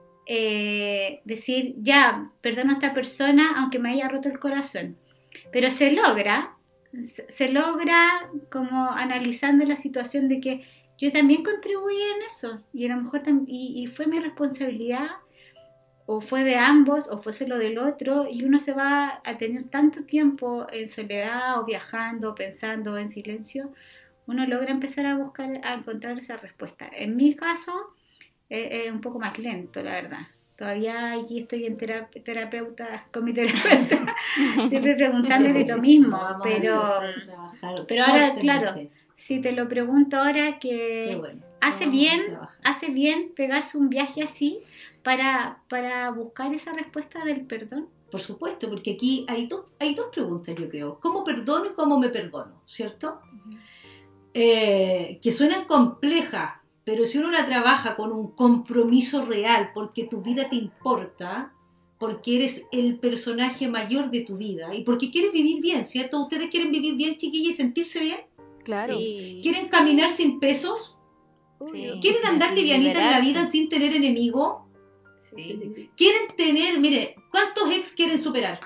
eh, decir, ya, perdono a esta persona aunque me haya roto el corazón. Pero se logra, se, se logra como analizando la situación de que yo también contribuí en eso, y a lo mejor tam- y, y fue mi responsabilidad, o fue de ambos, o fue solo del otro, y uno se va a tener tanto tiempo en soledad, o viajando, o pensando, en silencio, uno logra empezar a buscar, a encontrar esa respuesta. En mi caso, es eh, eh, un poco más lento, la verdad. Todavía aquí estoy en terap- terapeuta, con mi terapeuta, siempre preguntándole lo mismo, Vamos pero, pero ahora, claro, si te lo pregunto ahora, que bueno, hace bien, hace bien pegarse un viaje así para, para buscar esa respuesta del perdón. Por supuesto, porque aquí hay dos, hay dos preguntas, yo creo. ¿Cómo perdono y cómo me perdono? ¿Cierto? Uh-huh. Eh, que suenan complejas, pero si uno la trabaja con un compromiso real, porque tu vida te importa, porque eres el personaje mayor de tu vida y porque quieres vivir bien, ¿cierto? ¿Ustedes quieren vivir bien, chiquillas, y sentirse bien? Claro. Sí. ¿Quieren caminar sin pesos? Sí. ¿Quieren andar livianita en la vida sin tener enemigo? Sí. ¿Quieren tener, mire, cuántos ex quieren superar?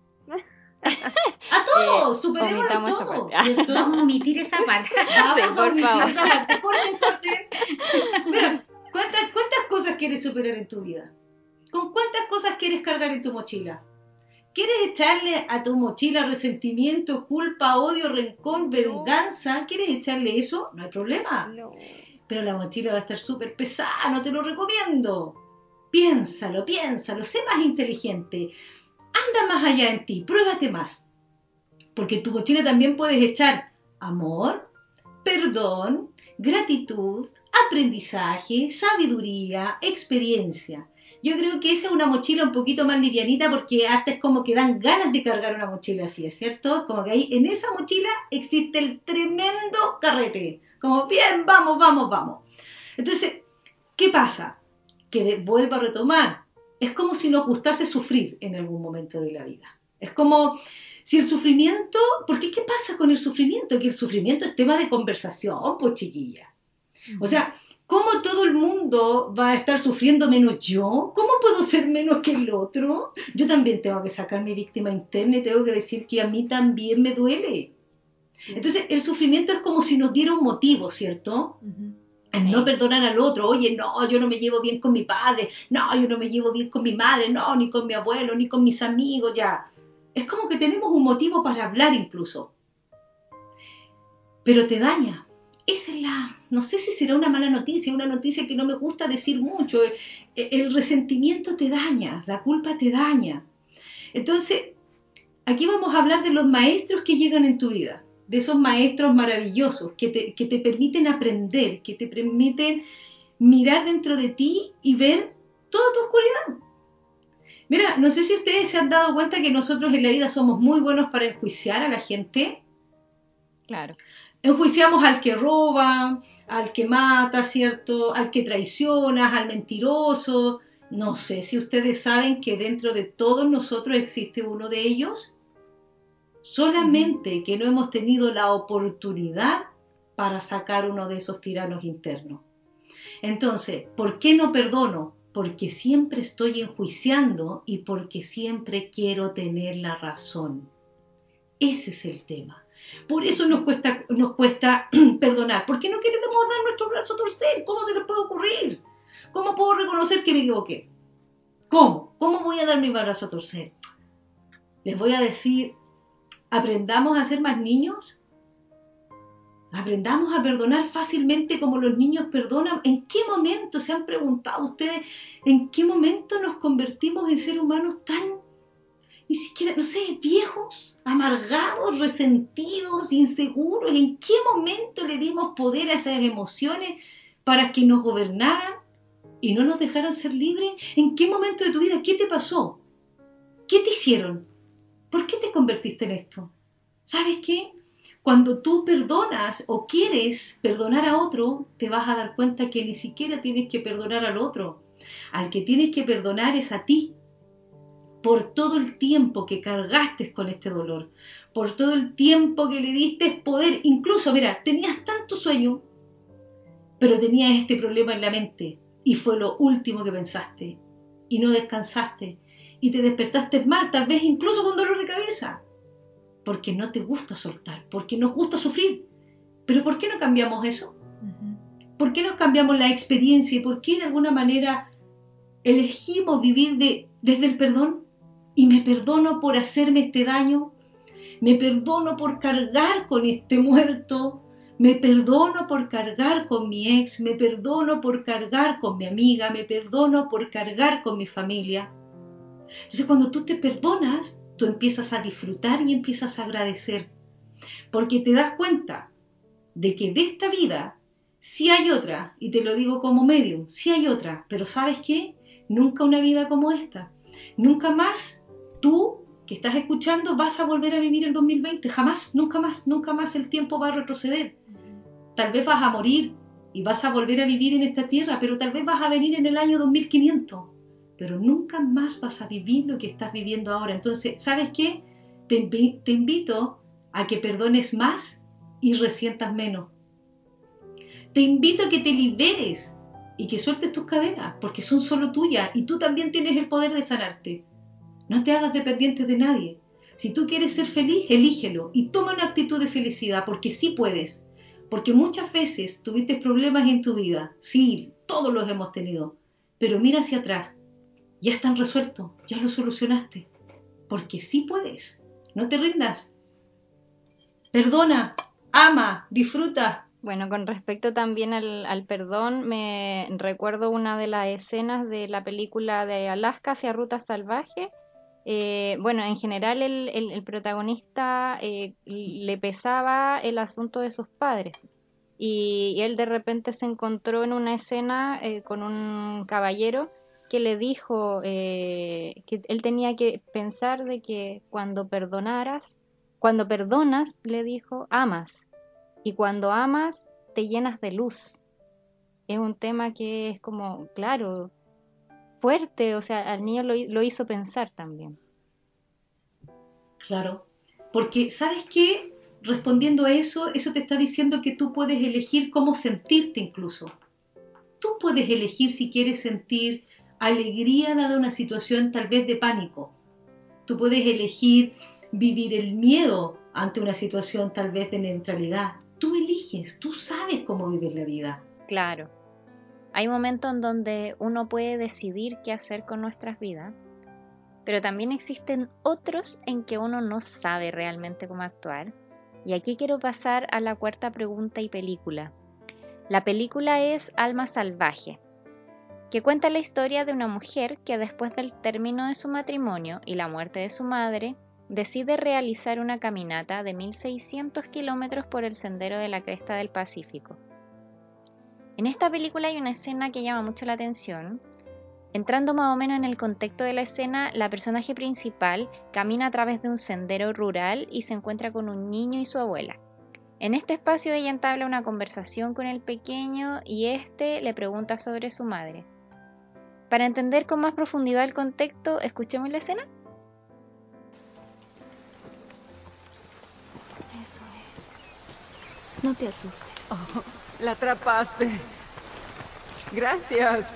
A todos, eh, superémoslo a todos. Vamos a omitir esa parte. Vamos sí, a omitir favor. esa parte. Corten, corten. Mira, ¿cuántas, ¿cuántas cosas quieres superar en tu vida? ¿Con cuántas cosas quieres cargar en tu mochila? ¿Quieres echarle a tu mochila resentimiento, culpa, odio, rencor, no. venganza? ¿Quieres echarle eso? No hay problema. No. Pero la mochila va a estar súper pesada, no te lo recomiendo. Piénsalo, piénsalo, sé más inteligente. Anda más allá en ti, pruébate más. Porque en tu mochila también puedes echar amor, perdón, gratitud, aprendizaje, sabiduría, experiencia. Yo creo que esa es una mochila un poquito más livianita porque hasta es como que dan ganas de cargar una mochila así, ¿es cierto? Como que ahí en esa mochila existe el tremendo carrete. Como bien, vamos, vamos, vamos. Entonces, ¿qué pasa? Que de, vuelvo a retomar. Es como si nos gustase sufrir en algún momento de la vida. Es como si el sufrimiento... Porque ¿qué pasa con el sufrimiento? Que el sufrimiento es tema de conversación, pues chiquilla. O sea, ¿cómo todo el mundo va a estar sufriendo menos yo? ¿Cómo puedo ser menos que el otro? Yo también tengo que sacar mi víctima interna y tengo que decir que a mí también me duele. Entonces, el sufrimiento es como si nos diera un motivo, ¿cierto? El Sí. no perdonar al otro. Oye, no, yo no me llevo bien con mi padre, no, yo no me llevo bien con mi madre, no, ni con mi abuelo, ni con mis amigos, ya. Es como que tenemos un motivo para hablar incluso. Pero te daña. Esa es la, no sé si será una mala noticia, una noticia que no me gusta decir mucho. El resentimiento te daña, la culpa te daña. Entonces, aquí vamos a hablar de los maestros que llegan en tu vida, de esos maestros maravillosos que te, que te permiten aprender, que te permiten mirar dentro de ti y ver toda tu oscuridad. Mira, no sé si ustedes se han dado cuenta que nosotros en la vida somos muy buenos para enjuiciar a la gente. Claro. Enjuiciamos al que roba, al que mata, ¿cierto? Al que traiciona, al mentiroso. No sé si ustedes saben que dentro de todos nosotros existe uno de ellos. Solamente que no hemos tenido la oportunidad para sacar uno de esos tiranos internos. Entonces, ¿por qué no perdono? Porque siempre estoy enjuiciando y porque siempre quiero tener la razón. Ese es el tema. Por eso nos cuesta, nos cuesta perdonar. ¿Por qué no queremos dar nuestro brazo a torcer? ¿Cómo se les puede ocurrir? ¿Cómo puedo reconocer que me equivoqué? ¿Cómo? ¿Cómo voy a dar mi brazo a torcer? Les voy a decir, aprendamos a ser más niños. Aprendamos a perdonar fácilmente como los niños perdonan. ¿En qué momento se han preguntado ustedes? ¿En qué momento nos convertimos en seres humanos tan, ni siquiera, no sé, viejos, amargados, resentidos, inseguros? ¿En qué momento le dimos poder a esas emociones para que nos gobernaran y no nos dejaran ser libres? ¿En qué momento de tu vida? ¿Qué te pasó? ¿Qué te hicieron? ¿Por qué te convertiste en esto? ¿Sabes qué? Cuando tú perdonas o quieres perdonar a otro, te vas a dar cuenta que ni siquiera tienes que perdonar al otro. Al que tienes que perdonar es a ti. Por todo el tiempo que cargaste con este dolor, por todo el tiempo que le diste poder. Incluso, mira, tenías tanto sueño, pero tenías este problema en la mente y fue lo último que pensaste y no descansaste y te despertaste mal, tal vez incluso con dolor de cabeza. Porque no te gusta soltar, porque nos gusta sufrir. Pero ¿por qué no cambiamos eso? Uh-huh. ¿Por qué no cambiamos la experiencia y por qué de alguna manera elegimos vivir de, desde el perdón? Y me perdono por hacerme este daño, me perdono por cargar con este muerto, me perdono por cargar con mi ex, me perdono por cargar con mi amiga, me perdono por cargar con mi familia. Entonces cuando tú te perdonas, tú empiezas a disfrutar y empiezas a agradecer, porque te das cuenta de que de esta vida sí hay otra, y te lo digo como medium, sí hay otra, pero ¿sabes qué? Nunca una vida como esta, nunca más tú que estás escuchando vas a volver a vivir el dos mil veinte, jamás, nunca más, nunca más el tiempo va a retroceder. Tal vez vas a morir y vas a volver a vivir en esta tierra, pero tal vez vas a venir en el año dos mil quinientos. Pero nunca más vas a vivir lo que estás viviendo ahora. Entonces, ¿sabes qué? Te, te invito a que perdones más y resientas menos. Te invito a que te liberes y que sueltes tus cadenas, porque son solo tuyas y tú también tienes el poder de sanarte. No te hagas dependiente de nadie. Si tú quieres ser feliz, elígelo y toma una actitud de felicidad, porque sí puedes. Porque muchas veces tuviste problemas en tu vida. Sí, todos los hemos tenido. Pero mira hacia atrás. Ya están resueltos, ya lo solucionaste, porque sí puedes, no te rindas, perdona, ama, disfruta. Bueno, con respecto también al, al perdón, me recuerdo una de las escenas de la película de Alaska hacia Ruta Salvaje. Eh, bueno, en general el, el, el protagonista eh, le pesaba el asunto de sus padres y, y él de repente se encontró en una escena eh, con un caballero que le dijo eh, que él tenía que pensar de que cuando perdonaras, cuando perdonas, le dijo, amas, y cuando amas te llenas de luz. Es un tema que es como, claro, fuerte, o sea, al niño lo, lo hizo pensar también. Claro, porque ¿sabes qué? Respondiendo a eso, eso te está diciendo que tú puedes elegir cómo sentirte incluso. Tú puedes elegir si quieres sentir alegría dada una situación tal vez de pánico. Tú puedes elegir vivir el miedo ante una situación tal vez de neutralidad. Tú eliges, tú sabes cómo vivir la vida. Claro. Hay momentos en donde uno puede decidir qué hacer con nuestras vidas, pero también existen otros en que uno no sabe realmente cómo actuar. Y aquí quiero pasar a la cuarta pregunta y película. La película es Alma Salvaje, que cuenta la historia de una mujer que después del término de su matrimonio y la muerte de su madre, decide realizar una caminata de mil seiscientos kilómetros por el sendero de la cresta del Pacífico. En esta película hay una escena que llama mucho la atención. Entrando más o menos en el contexto de la escena, la personaje principal camina a través de un sendero rural y se encuentra con un niño y su abuela. En este espacio ella entabla una conversación con el pequeño y este le pregunta sobre su madre. Para entender con más profundidad el contexto, escuchemos la escena. Eso es. No te asustes. Oh, la atrapaste. Gracias.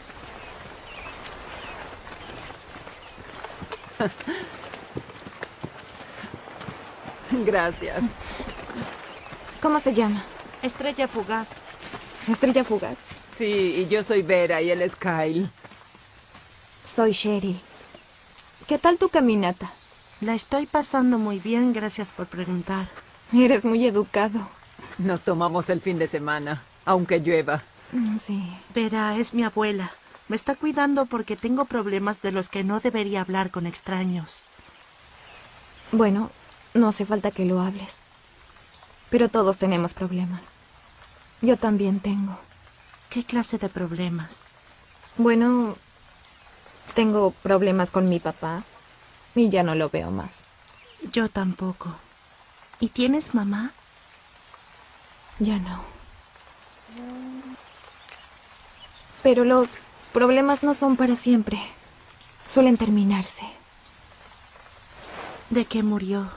Gracias. ¿Cómo se llama? Estrella Fugaz. Estrella Fugaz. Sí, y yo soy Vera y él es Kyle. Soy Sherry. ¿Qué tal tu caminata? La estoy pasando muy bien, gracias por preguntar. Eres muy educado. Nos tomamos el fin de semana, aunque llueva. Sí. Vera es mi abuela. Me está cuidando porque tengo problemas de los que no debería hablar con extraños. Bueno, no hace falta que lo hables. Pero todos tenemos problemas. Yo también tengo. ¿Qué clase de problemas? Bueno, tengo problemas con mi papá y ya no lo veo más. Yo tampoco. ¿Y tienes mamá? Ya no. Pero los problemas no son para siempre. Suelen terminarse. ¿De qué murió?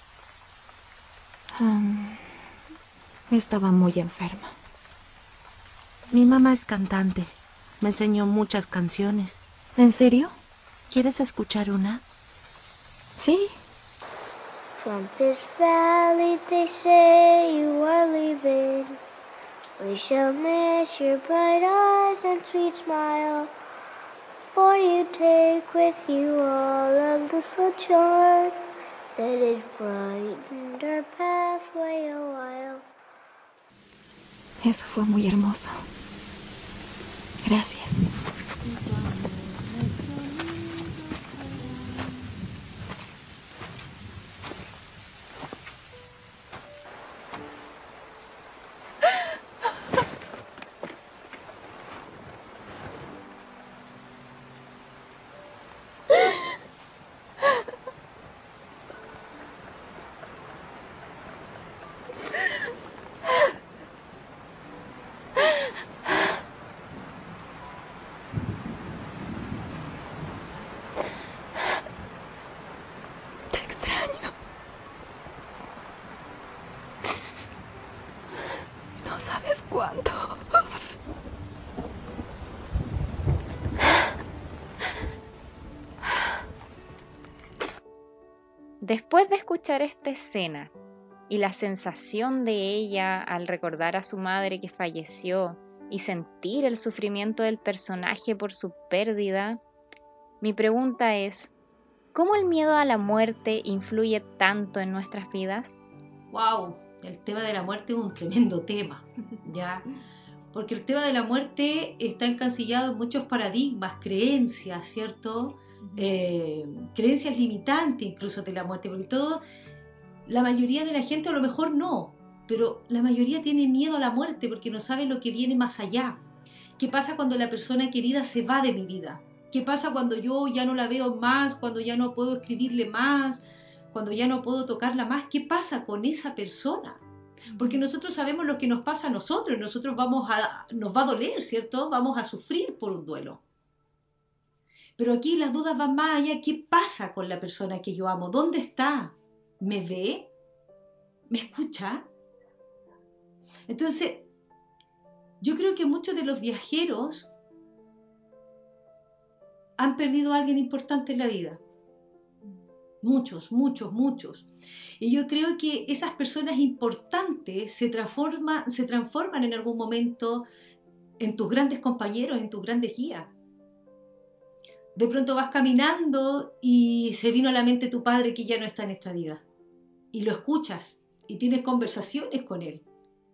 Um, estaba muy enferma. Mi mamá es cantante. Me enseñó muchas canciones. ¿En serio? ¿Quieres escuchar una? Sí. From this valley they say you are leaving. We shall miss your bright eyes and sweet smile. For you take with you all of the sunshine that had brightened our pathway a while. Eso fue muy hermoso. Gracias. ¿Cuánto? Después de escuchar esta escena y la sensación de ella al recordar a su madre que falleció y sentir el sufrimiento del personaje por su pérdida, mi pregunta es, ¿cómo el miedo a la muerte influye tanto en nuestras vidas? Wow, el tema de la muerte es un tremendo tema, ¿ya? Porque el tema de la muerte está encasillado en muchos paradigmas, creencias, ¿cierto? Eh, creencias limitantes incluso de la muerte, porque todo, la mayoría de la gente a lo mejor no, pero la mayoría tiene miedo a la muerte porque no sabe lo que viene más allá. ¿Qué pasa cuando la persona querida se va de mi vida? ¿Qué pasa cuando yo ya no la veo más, cuando ya no puedo escribirle más, cuando ya no puedo tocarla más? ¿Qué pasa con esa persona? Porque nosotros sabemos lo que nos pasa a nosotros, nosotros vamos a, nos va a doler, ¿cierto? Vamos a sufrir por un duelo. Pero aquí las dudas van más allá. ¿Qué pasa con la persona que yo amo? ¿Dónde está? ¿Me ve? ¿Me escucha? Entonces, yo creo que muchos de los viajeros han perdido a alguien importante en la vida. Muchos, muchos, muchos. Y yo creo que esas personas importantes se, transforma, se transforman en algún momento en tus grandes compañeros, en tus grandes guías. De pronto vas caminando y se vino a la mente tu padre que ya no está en esta vida. Y lo escuchas y tienes conversaciones con él.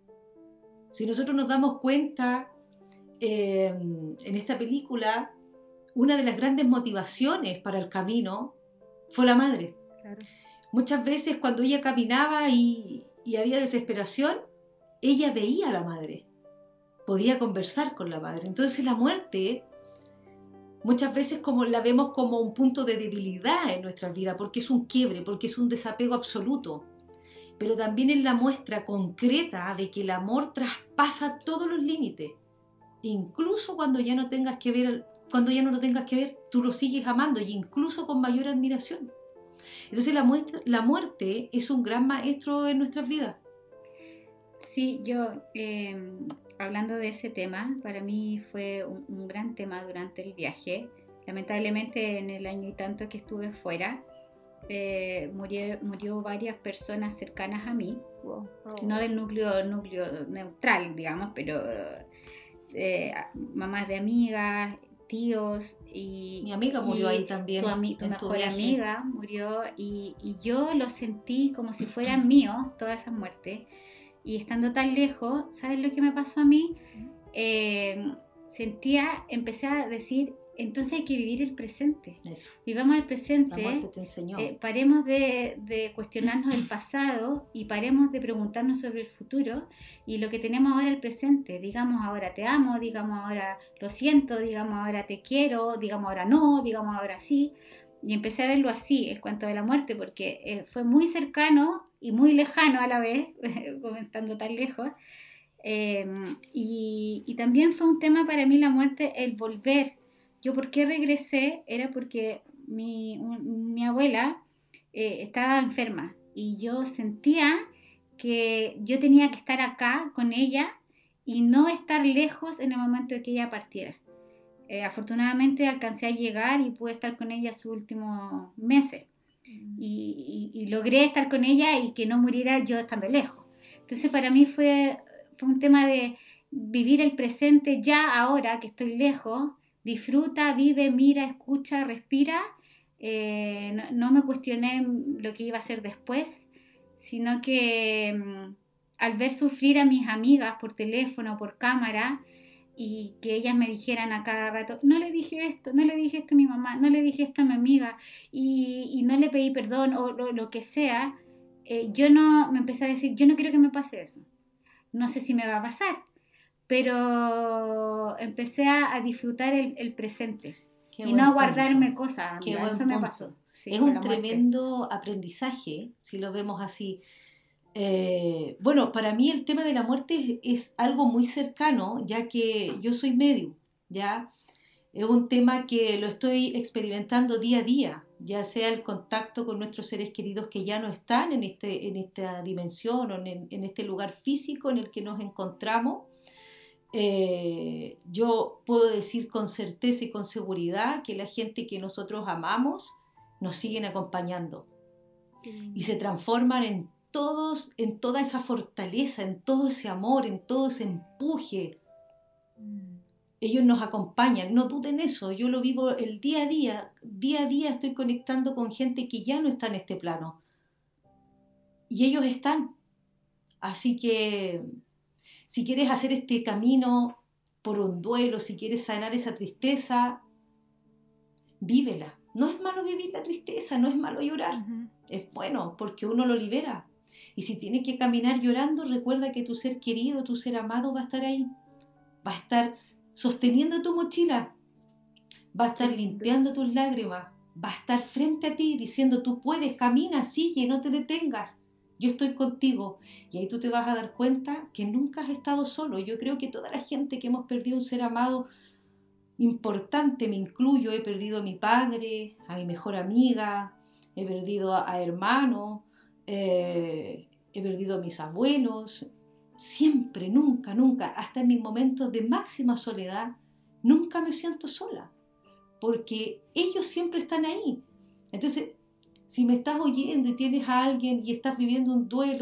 Si nosotros nos damos cuenta, eh, en esta película, una de las grandes motivaciones para el camino fue la madre. Claro. Muchas veces cuando ella caminaba y, y había desesperación, ella veía a la madre, podía conversar con la madre. Entonces la muerte muchas veces como la vemos como un punto de debilidad en nuestra vida, porque es un quiebre, porque es un desapego absoluto. Pero también es la muestra concreta de que el amor traspasa todos los límites. Incluso cuando ya no tengas que ver, cuando ya no lo tengas que ver, tú lo sigues amando, y incluso con mayor admiración. Entonces la muerte, la muerte es un gran maestro en nuestras vidas. Sí, yo, eh, hablando de ese tema, para mí fue un, un gran tema durante el viaje. Lamentablemente en el año y tanto que estuve fuera, eh, murió, murió varias personas cercanas a mí, Wow. Oh. no del núcleo, núcleo neutral, digamos, pero eh, mamás de amigas, tíos. Y mi amiga murió ahí también. Tu, ami, tu en mejor tu amiga murió, y, y yo lo sentí como si fueran míos, todas esas muertes. Y estando tan lejos, ¿sabes lo que me pasó a mí? Eh, sentía, empecé a decir, entonces hay que vivir el presente. Eso. Vivamos el presente. La muerte te enseñó. Eh, paremos de, de cuestionarnos el pasado y paremos de preguntarnos sobre el futuro y lo que tenemos ahora, el presente. Digamos ahora te amo, digamos ahora lo siento, digamos ahora te quiero, digamos ahora no, digamos ahora sí. Y empecé a verlo así, el cuento de la muerte, porque eh, fue muy cercano y muy lejano a la vez, comentando tan lejos. Eh, y, y también fue un tema para mí la muerte, el volver. Yo, ¿por qué regresé? Era porque mi, un, mi abuela eh, estaba enferma y yo sentía que yo tenía que estar acá con ella y no estar lejos en el momento de que ella partiera. Eh, afortunadamente alcancé a llegar y pude estar con ella sus últimos meses. Y, y, y logré estar con ella y que no muriera yo estando lejos. Entonces para mí fue, fue un tema de vivir el presente ya, ahora que estoy lejos. Disfruta, vive, mira, escucha, respira. Eh, no, no me cuestioné lo que iba a hacer después, sino que um, al ver sufrir a mis amigas por teléfono, por cámara, y que ellas me dijeran a cada rato, no le dije esto, no le dije esto a mi mamá, no le dije esto a mi amiga, y, y no le pedí perdón, o lo, lo que sea, eh, yo no, me empecé a decir, yo no quiero que me pase eso, no sé si me va a pasar, pero empecé a, a disfrutar el, el presente. Qué y no a guardarme punto. Cosas, Qué amiga, buen eso punto. me pasó. Sí, es un tremendo aprendizaje, si lo vemos así. Eh, bueno, para mí el tema de la muerte es, es algo muy cercano, ya que yo soy medium, ¿ya? Es un tema que lo estoy experimentando día a día, ya sea el contacto con nuestros seres queridos que ya no están en, este, en esta dimensión o en, en este lugar físico en el que nos encontramos. Eh, yo puedo decir con certeza y con seguridad que la gente que nosotros amamos nos siguen acompañando y se transforman en todos, en toda esa fortaleza, en todo ese amor, en todo ese empuje. Mm. Ellos nos acompañan, no duden eso, yo lo vivo el día a día, día a día estoy conectando con gente que ya no está en este plano y ellos están. Así que si quieres hacer este camino por un duelo, si quieres sanar esa tristeza, vívela. No es malo vivir la tristeza, no es malo llorar, uh-huh. Es bueno porque uno lo libera. Y si tienes que caminar llorando, recuerda que tu ser querido, tu ser amado va a estar ahí, va a estar sosteniendo tu mochila, va a estar limpiando tus lágrimas, va a estar frente a ti diciendo, tú puedes, camina, sigue, no te detengas, yo estoy contigo. Y ahí tú te vas a dar cuenta que nunca has estado solo. Yo creo que toda la gente que hemos perdido un ser amado importante, me incluyo, he perdido a mi padre, a mi mejor amiga, he perdido a, a hermanos, eh, he perdido a mis abuelos, siempre, nunca, nunca, hasta en mis momentos de máxima soledad, nunca me siento sola, porque ellos siempre están ahí. Entonces, si me estás oyendo y tienes a alguien y estás viviendo un duelo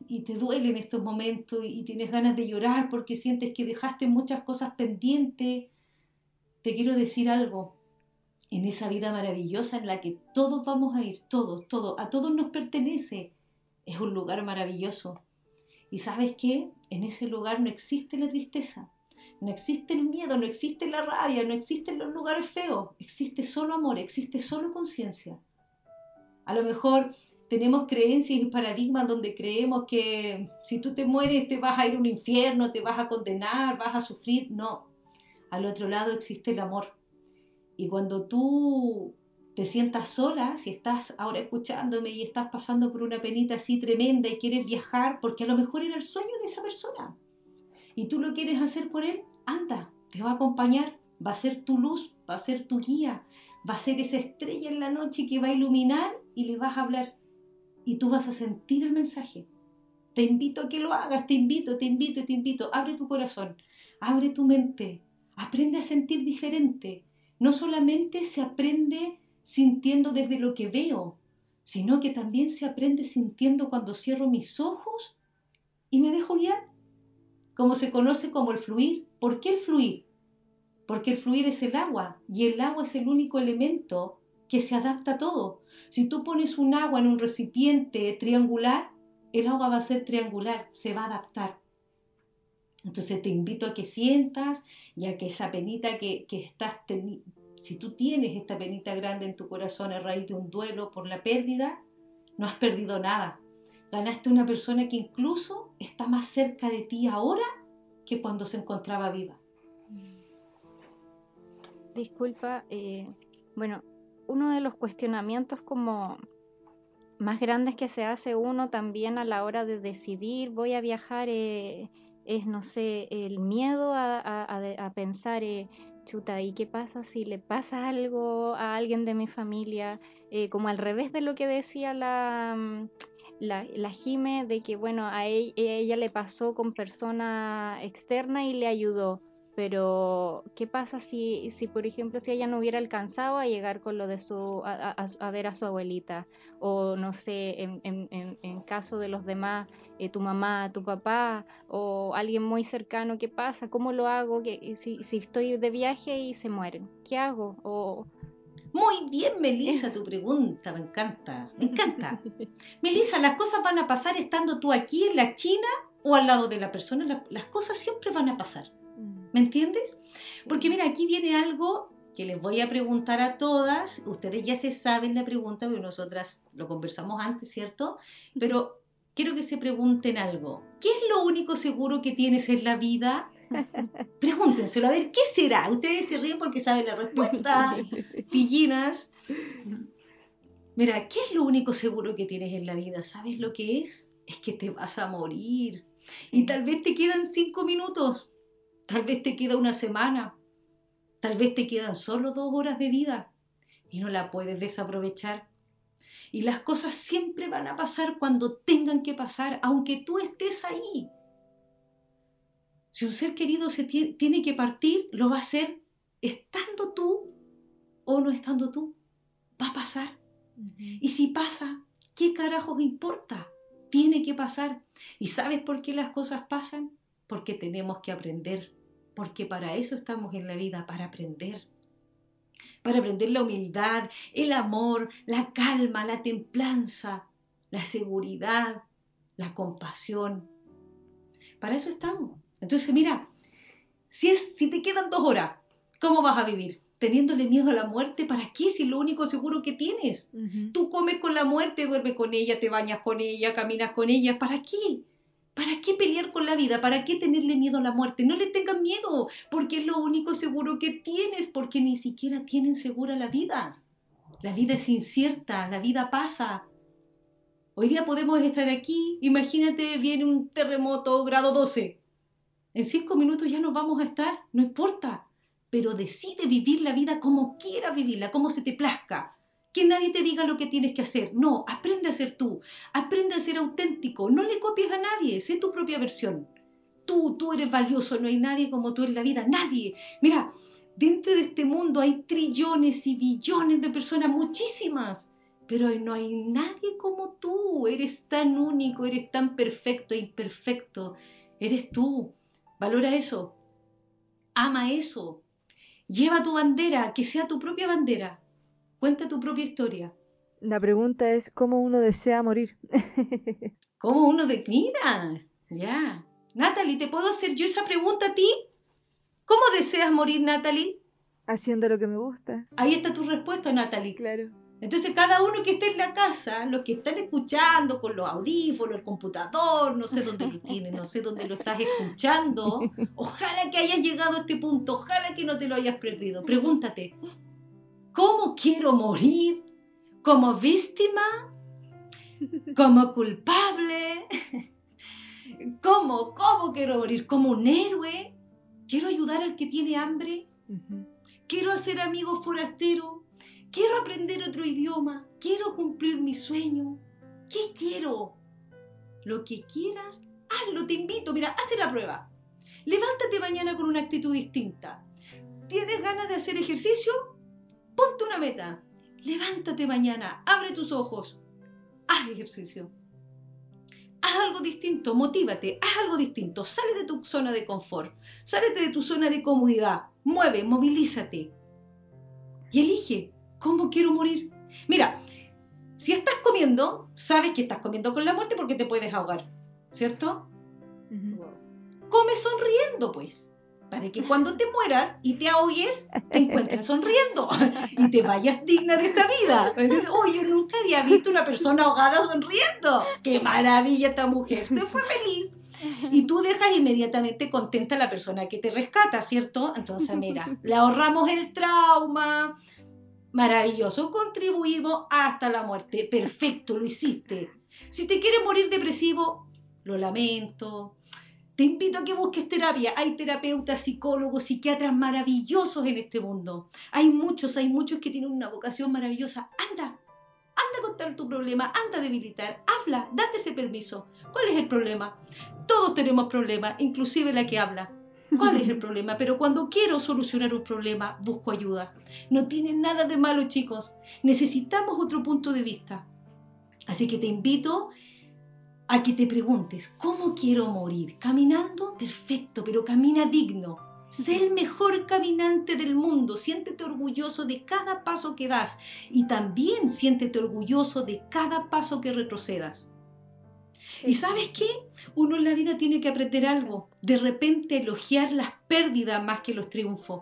y te duele en estos momentos y tienes ganas de llorar porque sientes que dejaste muchas cosas pendientes, te quiero decir algo. En esa vida maravillosa en la que todos vamos a ir, todos, todos, a todos nos pertenece, es un lugar maravilloso. ¿Y sabes qué? En ese lugar no existe la tristeza, no existe el miedo, no existe la rabia, no existen los lugares feos, existe solo amor, existe solo conciencia. A lo mejor tenemos creencias y paradigmas donde creemos que si tú te mueres te vas a ir a un infierno, te vas a condenar, vas a sufrir. No, al otro lado existe el amor. Y cuando tú te sientas sola, si estás ahora escuchándome y estás pasando por una penita así tremenda y quieres viajar, porque a lo mejor era el sueño de esa persona, y tú lo quieres hacer por él, anda, te va a acompañar, va a ser tu luz, va a ser tu guía, va a ser esa estrella en la noche que va a iluminar y le vas a hablar, y tú vas a sentir el mensaje. Te invito a que lo hagas, te invito, te invito, te invito, abre tu corazón, abre tu mente, aprende a sentir diferente. No solamente se aprende sintiendo desde lo que veo, sino que también se aprende sintiendo cuando cierro mis ojos y me dejo guiar, como se conoce como el fluir. ¿Por qué el fluir? Porque el fluir es el agua, y el agua es el único elemento que se adapta a todo. Si tú pones un agua en un recipiente triangular, el agua va a ser triangular, se va a adaptar. Entonces te invito a que sientas, ya que esa penita que, que estás teniendo, si tú tienes esta penita grande en tu corazón a raíz de un duelo por la pérdida, no has perdido nada. Ganaste una persona que incluso está más cerca de ti ahora que cuando se encontraba viva. Disculpa, eh, bueno, uno de los cuestionamientos como más grandes que se hace uno también a la hora de decidir voy a viajar eh, es, no sé, el miedo a, a, a pensar, eh, chuta, ¿y qué pasa si le pasa algo a alguien de mi familia? Eh, como al revés de lo que decía la, la, la Jime, de que, bueno, a ella, a ella le pasó con persona externa y le ayudó. Pero, ¿qué pasa si, si, por ejemplo, si ella no hubiera alcanzado a llegar con lo de su, a, a, a ver a su abuelita? O, no sé, en, en, en caso de los demás, eh, tu mamá, tu papá, o alguien muy cercano, ¿qué pasa? ¿Cómo lo hago? ¿Qué, si, si estoy de viaje y se mueren, ¿qué hago? O... Muy bien, Melissa, tu pregunta, me encanta, me encanta. Melissa, las cosas van a pasar estando tú aquí en la China o al lado de la persona, la, las cosas siempre van a pasar. ¿Me entiendes? Porque mira, aquí viene algo que les voy a preguntar a todas. Ustedes ya se saben la pregunta, porque nosotras lo conversamos antes, ¿cierto? Pero quiero que se pregunten algo. ¿Qué es lo único seguro que tienes en la vida? Pregúntenselo, a ver, ¿qué será? Ustedes se ríen porque saben la respuesta, pillinas. Mira, ¿qué es lo único seguro que tienes en la vida? ¿Sabes lo que es? Es que te vas a morir. Sí. Y tal vez te quedan cinco minutos. Tal vez te queda una semana, tal vez te quedan solo dos horas de vida y no la puedes desaprovechar. Y las cosas siempre van a pasar cuando tengan que pasar, aunque tú estés ahí. Si un ser querido se tiene, tiene que partir, lo va a hacer estando tú o no estando tú. Va a pasar. Uh-huh. Y si pasa, ¿qué carajos importa? Tiene que pasar. ¿Y sabes por qué las cosas pasan? Porque tenemos que aprender. Porque para eso estamos en la vida, para aprender. Para aprender la humildad, el amor, la calma, la templanza, la seguridad, la compasión. Para eso estamos. Entonces, mira, si, es, si te quedan dos horas, ¿cómo vas a vivir? ¿Teniéndole miedo a la muerte? ¿Para qué? Si es lo único seguro que tienes. Uh-huh. Tú comes con la muerte, duermes con ella, te bañas con ella, caminas con ella. ¿Para qué? ¿Para qué pelear con la vida? ¿Para qué tenerle miedo a la muerte? No le tengan miedo, porque es lo único seguro que tienes, porque ni siquiera tienen segura la vida. La vida es incierta, la vida pasa. Hoy día podemos estar aquí, imagínate, viene un terremoto grado doce. En cinco minutos ya nos vamos a estar, no importa, pero decide vivir la vida como quieras vivirla, como se te plazca. Que nadie te diga lo que tienes que hacer. No, aprende a ser tú. Aprende a ser auténtico. No le copies a nadie. Sé tu propia versión. Tú, tú eres valioso. No hay nadie como tú en la vida. Nadie. Mira, dentro de este mundo hay trillones y billones de personas, muchísimas. pero no hay nadie como tú. Eres tan único, eres tan perfecto e imperfecto. Eres tú. Valora eso. Ama eso. Lleva tu bandera, que sea tu propia bandera. Cuenta tu propia historia. La pregunta es cómo uno desea morir. ¿Cómo uno de... Mira, ya. Natalie, ¿te puedo hacer yo esa pregunta a ti? ¿Cómo deseas morir, Natalie? Haciendo lo que me gusta. Ahí está tu respuesta, Natalie. Claro. Entonces cada uno que esté en la casa, los que están escuchando con los audífonos, el computador, no sé dónde lo tienes, no sé dónde lo estás escuchando, ojalá que hayas llegado a este punto, ojalá que no te lo hayas perdido. Pregúntate, ¿cómo quiero morir? ¿Como víctima? ¿Como culpable? ¿Cómo? ¿Cómo quiero morir? ¿Como un héroe? ¿Quiero ayudar al que tiene hambre? Uh-huh. ¿Quiero hacer amigos forasteros? ¿Quiero aprender otro idioma? ¿Quiero cumplir mi sueño? ¿Qué quiero? Lo que quieras, hazlo, te invito. Mira, haz la prueba. Levántate mañana con una actitud distinta. ¿Tienes ganas de hacer ejercicio? Ponte una meta. Levántate mañana, abre tus ojos, haz ejercicio. Haz algo distinto, motívate, haz algo distinto. Sale de tu zona de confort, sálete de tu zona de comodidad. Mueve, movilízate. Y elige. ¿Cómo quiero morir? Mira, si estás comiendo, sabes que estás comiendo con la muerte porque te puedes ahogar, ¿cierto? Uh-huh. Come sonriendo, pues, para que cuando te mueras y te ahogues, te encuentres sonriendo y te vayas digna de esta vida. Entonces, oh, yo nunca había visto una persona ahogada sonriendo. ¡Qué maravilla esta mujer! Se fue feliz. Y tú dejas inmediatamente contenta a la persona que te rescata, ¿cierto? Entonces, mira, le ahorramos el trauma. Maravilloso, contribuimos hasta la muerte. Perfecto, lo hiciste. Si te quieres morir depresivo, lo lamento. Te invito a que busques terapia. Hay terapeutas, psicólogos, psiquiatras maravillosos en este mundo. Hay muchos, hay muchos que tienen una vocación maravillosa. Anda, anda a contar tu problema, anda a debilitar, habla, date ese permiso. ¿Cuál es el problema? Todos tenemos problemas, inclusive la que habla. ¿Cuál es el problema? Pero cuando quiero solucionar un problema, busco ayuda. No tiene nada de malo, chicos. Necesitamos otro punto de vista. Así que te invito a que te preguntes, ¿cómo quiero morir? ¿Caminando? Perfecto, pero camina digno. Sé el mejor caminante del mundo. Siéntete orgulloso de cada paso que das. Y también siéntete orgulloso de cada paso que retrocedas. ¿Y sabes qué? Uno en la vida tiene que aprender algo. De repente elogiar las pérdidas más que los triunfos.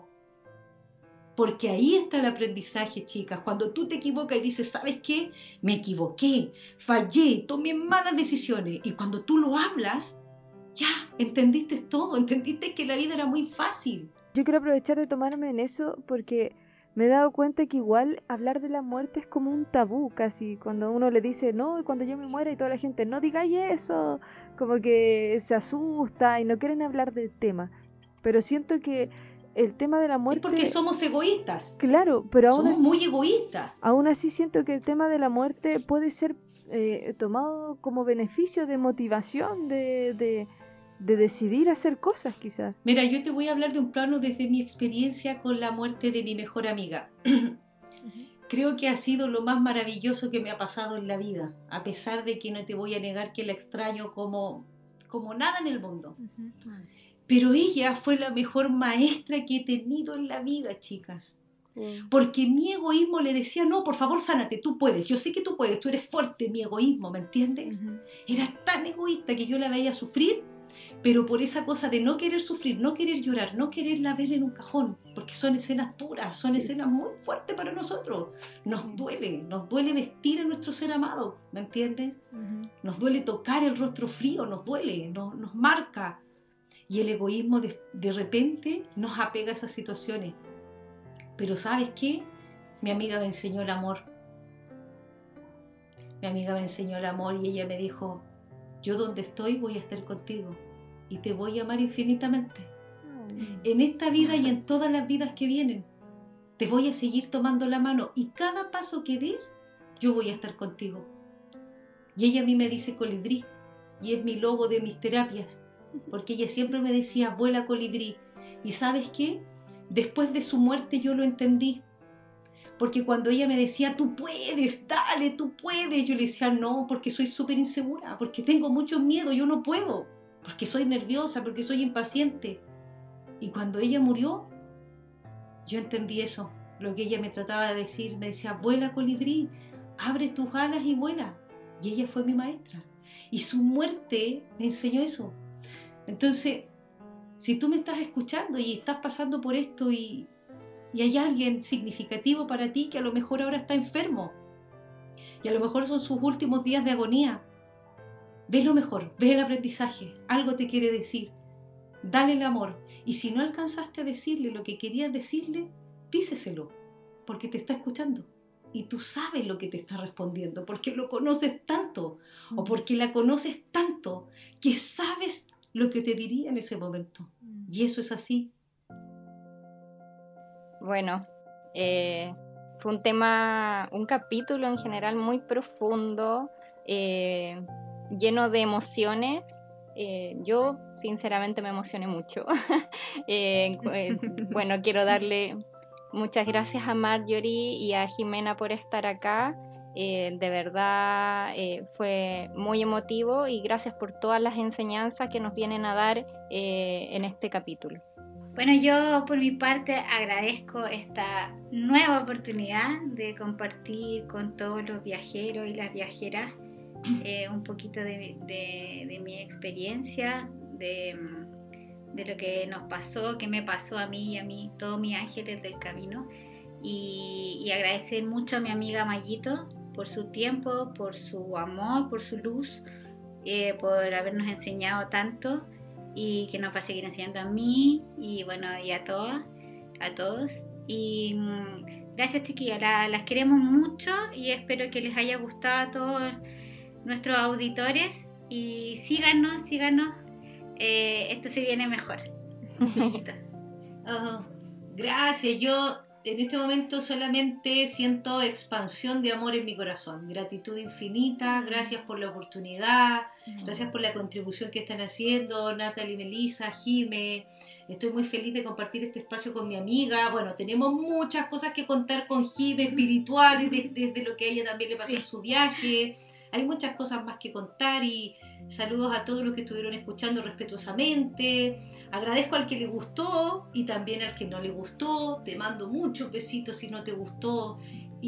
Porque ahí está el aprendizaje, chicas. Cuando tú te equivocas y dices, ¿sabes qué? Me equivoqué, fallé, tomé malas decisiones. Y cuando tú lo hablas, ya, entendiste todo. Entendiste que la vida era muy fácil. Yo quiero aprovechar de tomarme en eso porque me he dado cuenta que igual hablar de la muerte es como un tabú casi, cuando uno le dice no, y cuando yo me muera y toda la gente no digáis eso, como que se asusta y no quieren hablar del tema, pero siento que el tema de la muerte... Es porque somos egoístas. Claro, pero aún somos así, muy egoístas. Aún así siento que el tema de la muerte puede ser eh, tomado como beneficio de motivación, de... de de decidir hacer cosas quizás. Mira, yo te voy a hablar de un plano desde mi experiencia con la muerte de mi mejor amiga. Uh-huh. Creo que ha sido lo más maravilloso que me ha pasado en la vida, a pesar de que no te voy a negar que la extraño como, como nada en el mundo. Uh-huh. Pero ella fue la mejor maestra que he tenido en la vida, chicas. Uh-huh. Porque mi egoísmo le decía, no, por favor, sánate, tú puedes, yo sé que tú puedes, tú eres fuerte, mi egoísmo, ¿me entiendes? Uh-huh. Era tan egoísta que yo la veía sufrir, pero por esa cosa de no querer sufrir, no querer llorar, no quererla ver en un cajón, porque son escenas duras, son sí. escenas muy fuertes para nosotros. Nos sí. duele, nos duele vestir a nuestro ser amado, ¿me entiendes? Uh-huh. Nos duele tocar el rostro frío, nos duele, nos, nos marca. Y el egoísmo de, de repente nos apega a esas situaciones. Pero ¿sabes qué? Mi amiga me enseñó el amor. Mi amiga me enseñó el amor y ella me dijo, yo donde estoy voy a estar contigo. Y te voy a amar infinitamente. Mm. En esta vida y en todas las vidas que vienen. Te voy a seguir tomando la mano. Y cada paso que des, yo voy a estar contigo. Y ella a mí me dice colibrí. Y es mi logo de mis terapias. Porque ella siempre me decía, vuela colibrí. ¿Y sabes qué? Después de su muerte yo lo entendí. porque cuando ella me decía, tú puedes, dale, tú puedes, yo le decía, no, porque soy súper insegura, porque tengo mucho miedo, yo no puedo, porque soy nerviosa, porque soy impaciente. Y cuando ella murió, yo entendí eso, lo que ella me trataba de decir, me decía, vuela colibrí, abre tus alas y vuela. Y ella fue mi maestra. Y su muerte me enseñó eso. Entonces, si tú me estás escuchando y estás pasando por esto y, y hay alguien significativo para ti que a lo mejor ahora está enfermo y a lo mejor son sus últimos días de agonía, ve lo mejor, ve el aprendizaje, algo te quiere decir, dale el amor. Y si no alcanzaste a decirle lo que querías decirle, díceselo, porque te está escuchando. Y tú sabes lo que te está respondiendo, porque lo conoces tanto, o porque la conoces tanto, que sabes lo que te diría en ese momento. Y eso es así. Bueno, eh, fue un tema, un capítulo en general muy profundo, eh, lleno de emociones. Eh, yo sinceramente me emocioné mucho. eh, eh, bueno, quiero darle muchas gracias a Marjorie y a Jimena por estar acá. Eh, de verdad eh, fue muy emotivo y gracias por todas las enseñanzas que nos vienen a dar eh, en este capítulo. Bueno, yo por mi parte agradezco esta nueva oportunidad de compartir con todos los viajeros y las viajeras eh, un poquito de, de, de mi experiencia, de, de lo que nos pasó, que me pasó a mí y a mí, todos mis ángeles del camino, y, y agradecer mucho a mi amiga Mayito por su tiempo, por su amor, por su luz, eh, por habernos enseñado tanto y que nos va a seguir enseñando a mí y bueno, y a todas, a todos. Y mmm, gracias chiquillas, la, las queremos mucho y espero que les haya gustado a todos nuestros auditores y síganos, síganos, eh, esto se viene mejor. Oh, gracias, yo en este momento solamente siento expansión de amor en mi corazón, gratitud infinita, gracias por la oportunidad, gracias por la contribución que están haciendo, Natalie, Melissa, Jime. Estoy muy feliz de compartir este espacio con mi amiga. Bueno, tenemos muchas cosas que contar con Jime, espirituales, desde de, de lo que a ella también le pasó en su viaje. Hay muchas cosas más que contar y saludos a todos los que estuvieron escuchando respetuosamente. Agradezco al que le gustó y también al que no le gustó. Te mando muchos besitos si no te gustó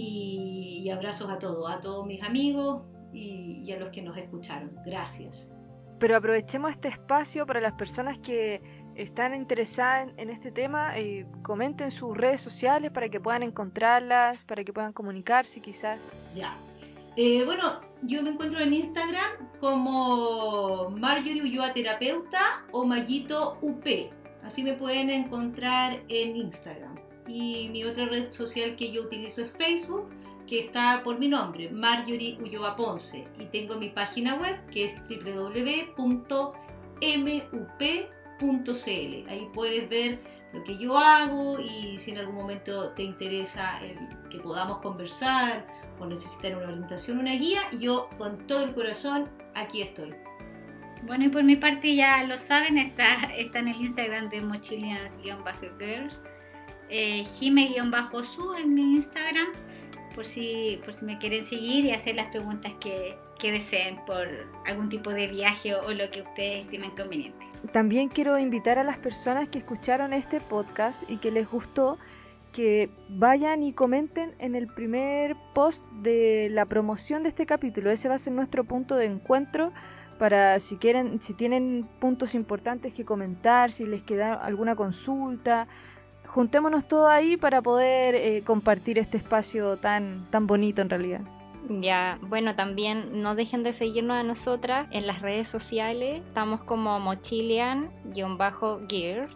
y, y abrazos a todos, a todos mis amigos y, y a los que nos escucharon. Gracias. Pero aprovechemos este espacio para las personas que están interesadas en, en este tema, eh, comenten sus redes sociales para que puedan encontrarlas, para que puedan comunicarse quizás. Ya. Eh, bueno, yo me encuentro en Instagram como Marjorie Ulloa Terapeuta o Mayito U P. Así me pueden encontrar en Instagram. Y mi otra red social que yo utilizo es Facebook, que está por mi nombre, Marjorie Ulloa Ponce. Y tengo mi página web que es doble u doble u doble u punto m u p punto c l. Ahí puedes ver lo que yo hago y si en algún momento te interesa el que podamos conversar o necesitan una orientación, una guía, yo con todo el corazón aquí estoy. Bueno, y por mi parte ya lo saben, está, está en el Instagram de mochilians-girls, eh, jime-su en mi Instagram, por si, por si me quieren seguir y hacer las preguntas que, que deseen por algún tipo de viaje o, o lo que ustedes estimen conveniente. También quiero invitar a las personas que escucharon este podcast y que les gustó, que vayan y comenten en el primer post de la promoción de este capítulo. Ese va a ser nuestro punto de encuentro para si quieren, si tienen puntos importantes que comentar, si les queda alguna consulta. Juntémonos todos ahí para poder eh, compartir este espacio tan, tan bonito en realidad. Ya, bueno, también no dejen de seguirnos a nosotras en las redes sociales. Estamos como mochilian-gears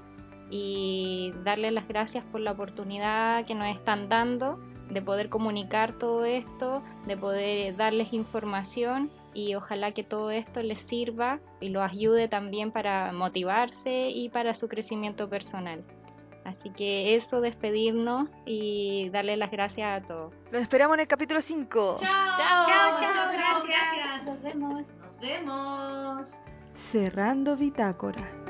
y darles las gracias por la oportunidad que nos están dando de poder comunicar todo esto, de poder darles información y ojalá que todo esto les sirva y los ayude también para motivarse y para su crecimiento personal. Así que eso, despedirnos y darle las gracias a todos. Los esperamos en el capítulo cinco. ¡Chao! ¡Chao, chao! ¡Chao, Gracias. gracias! Nos vemos. ¡Nos vemos! Cerrando Bitácora.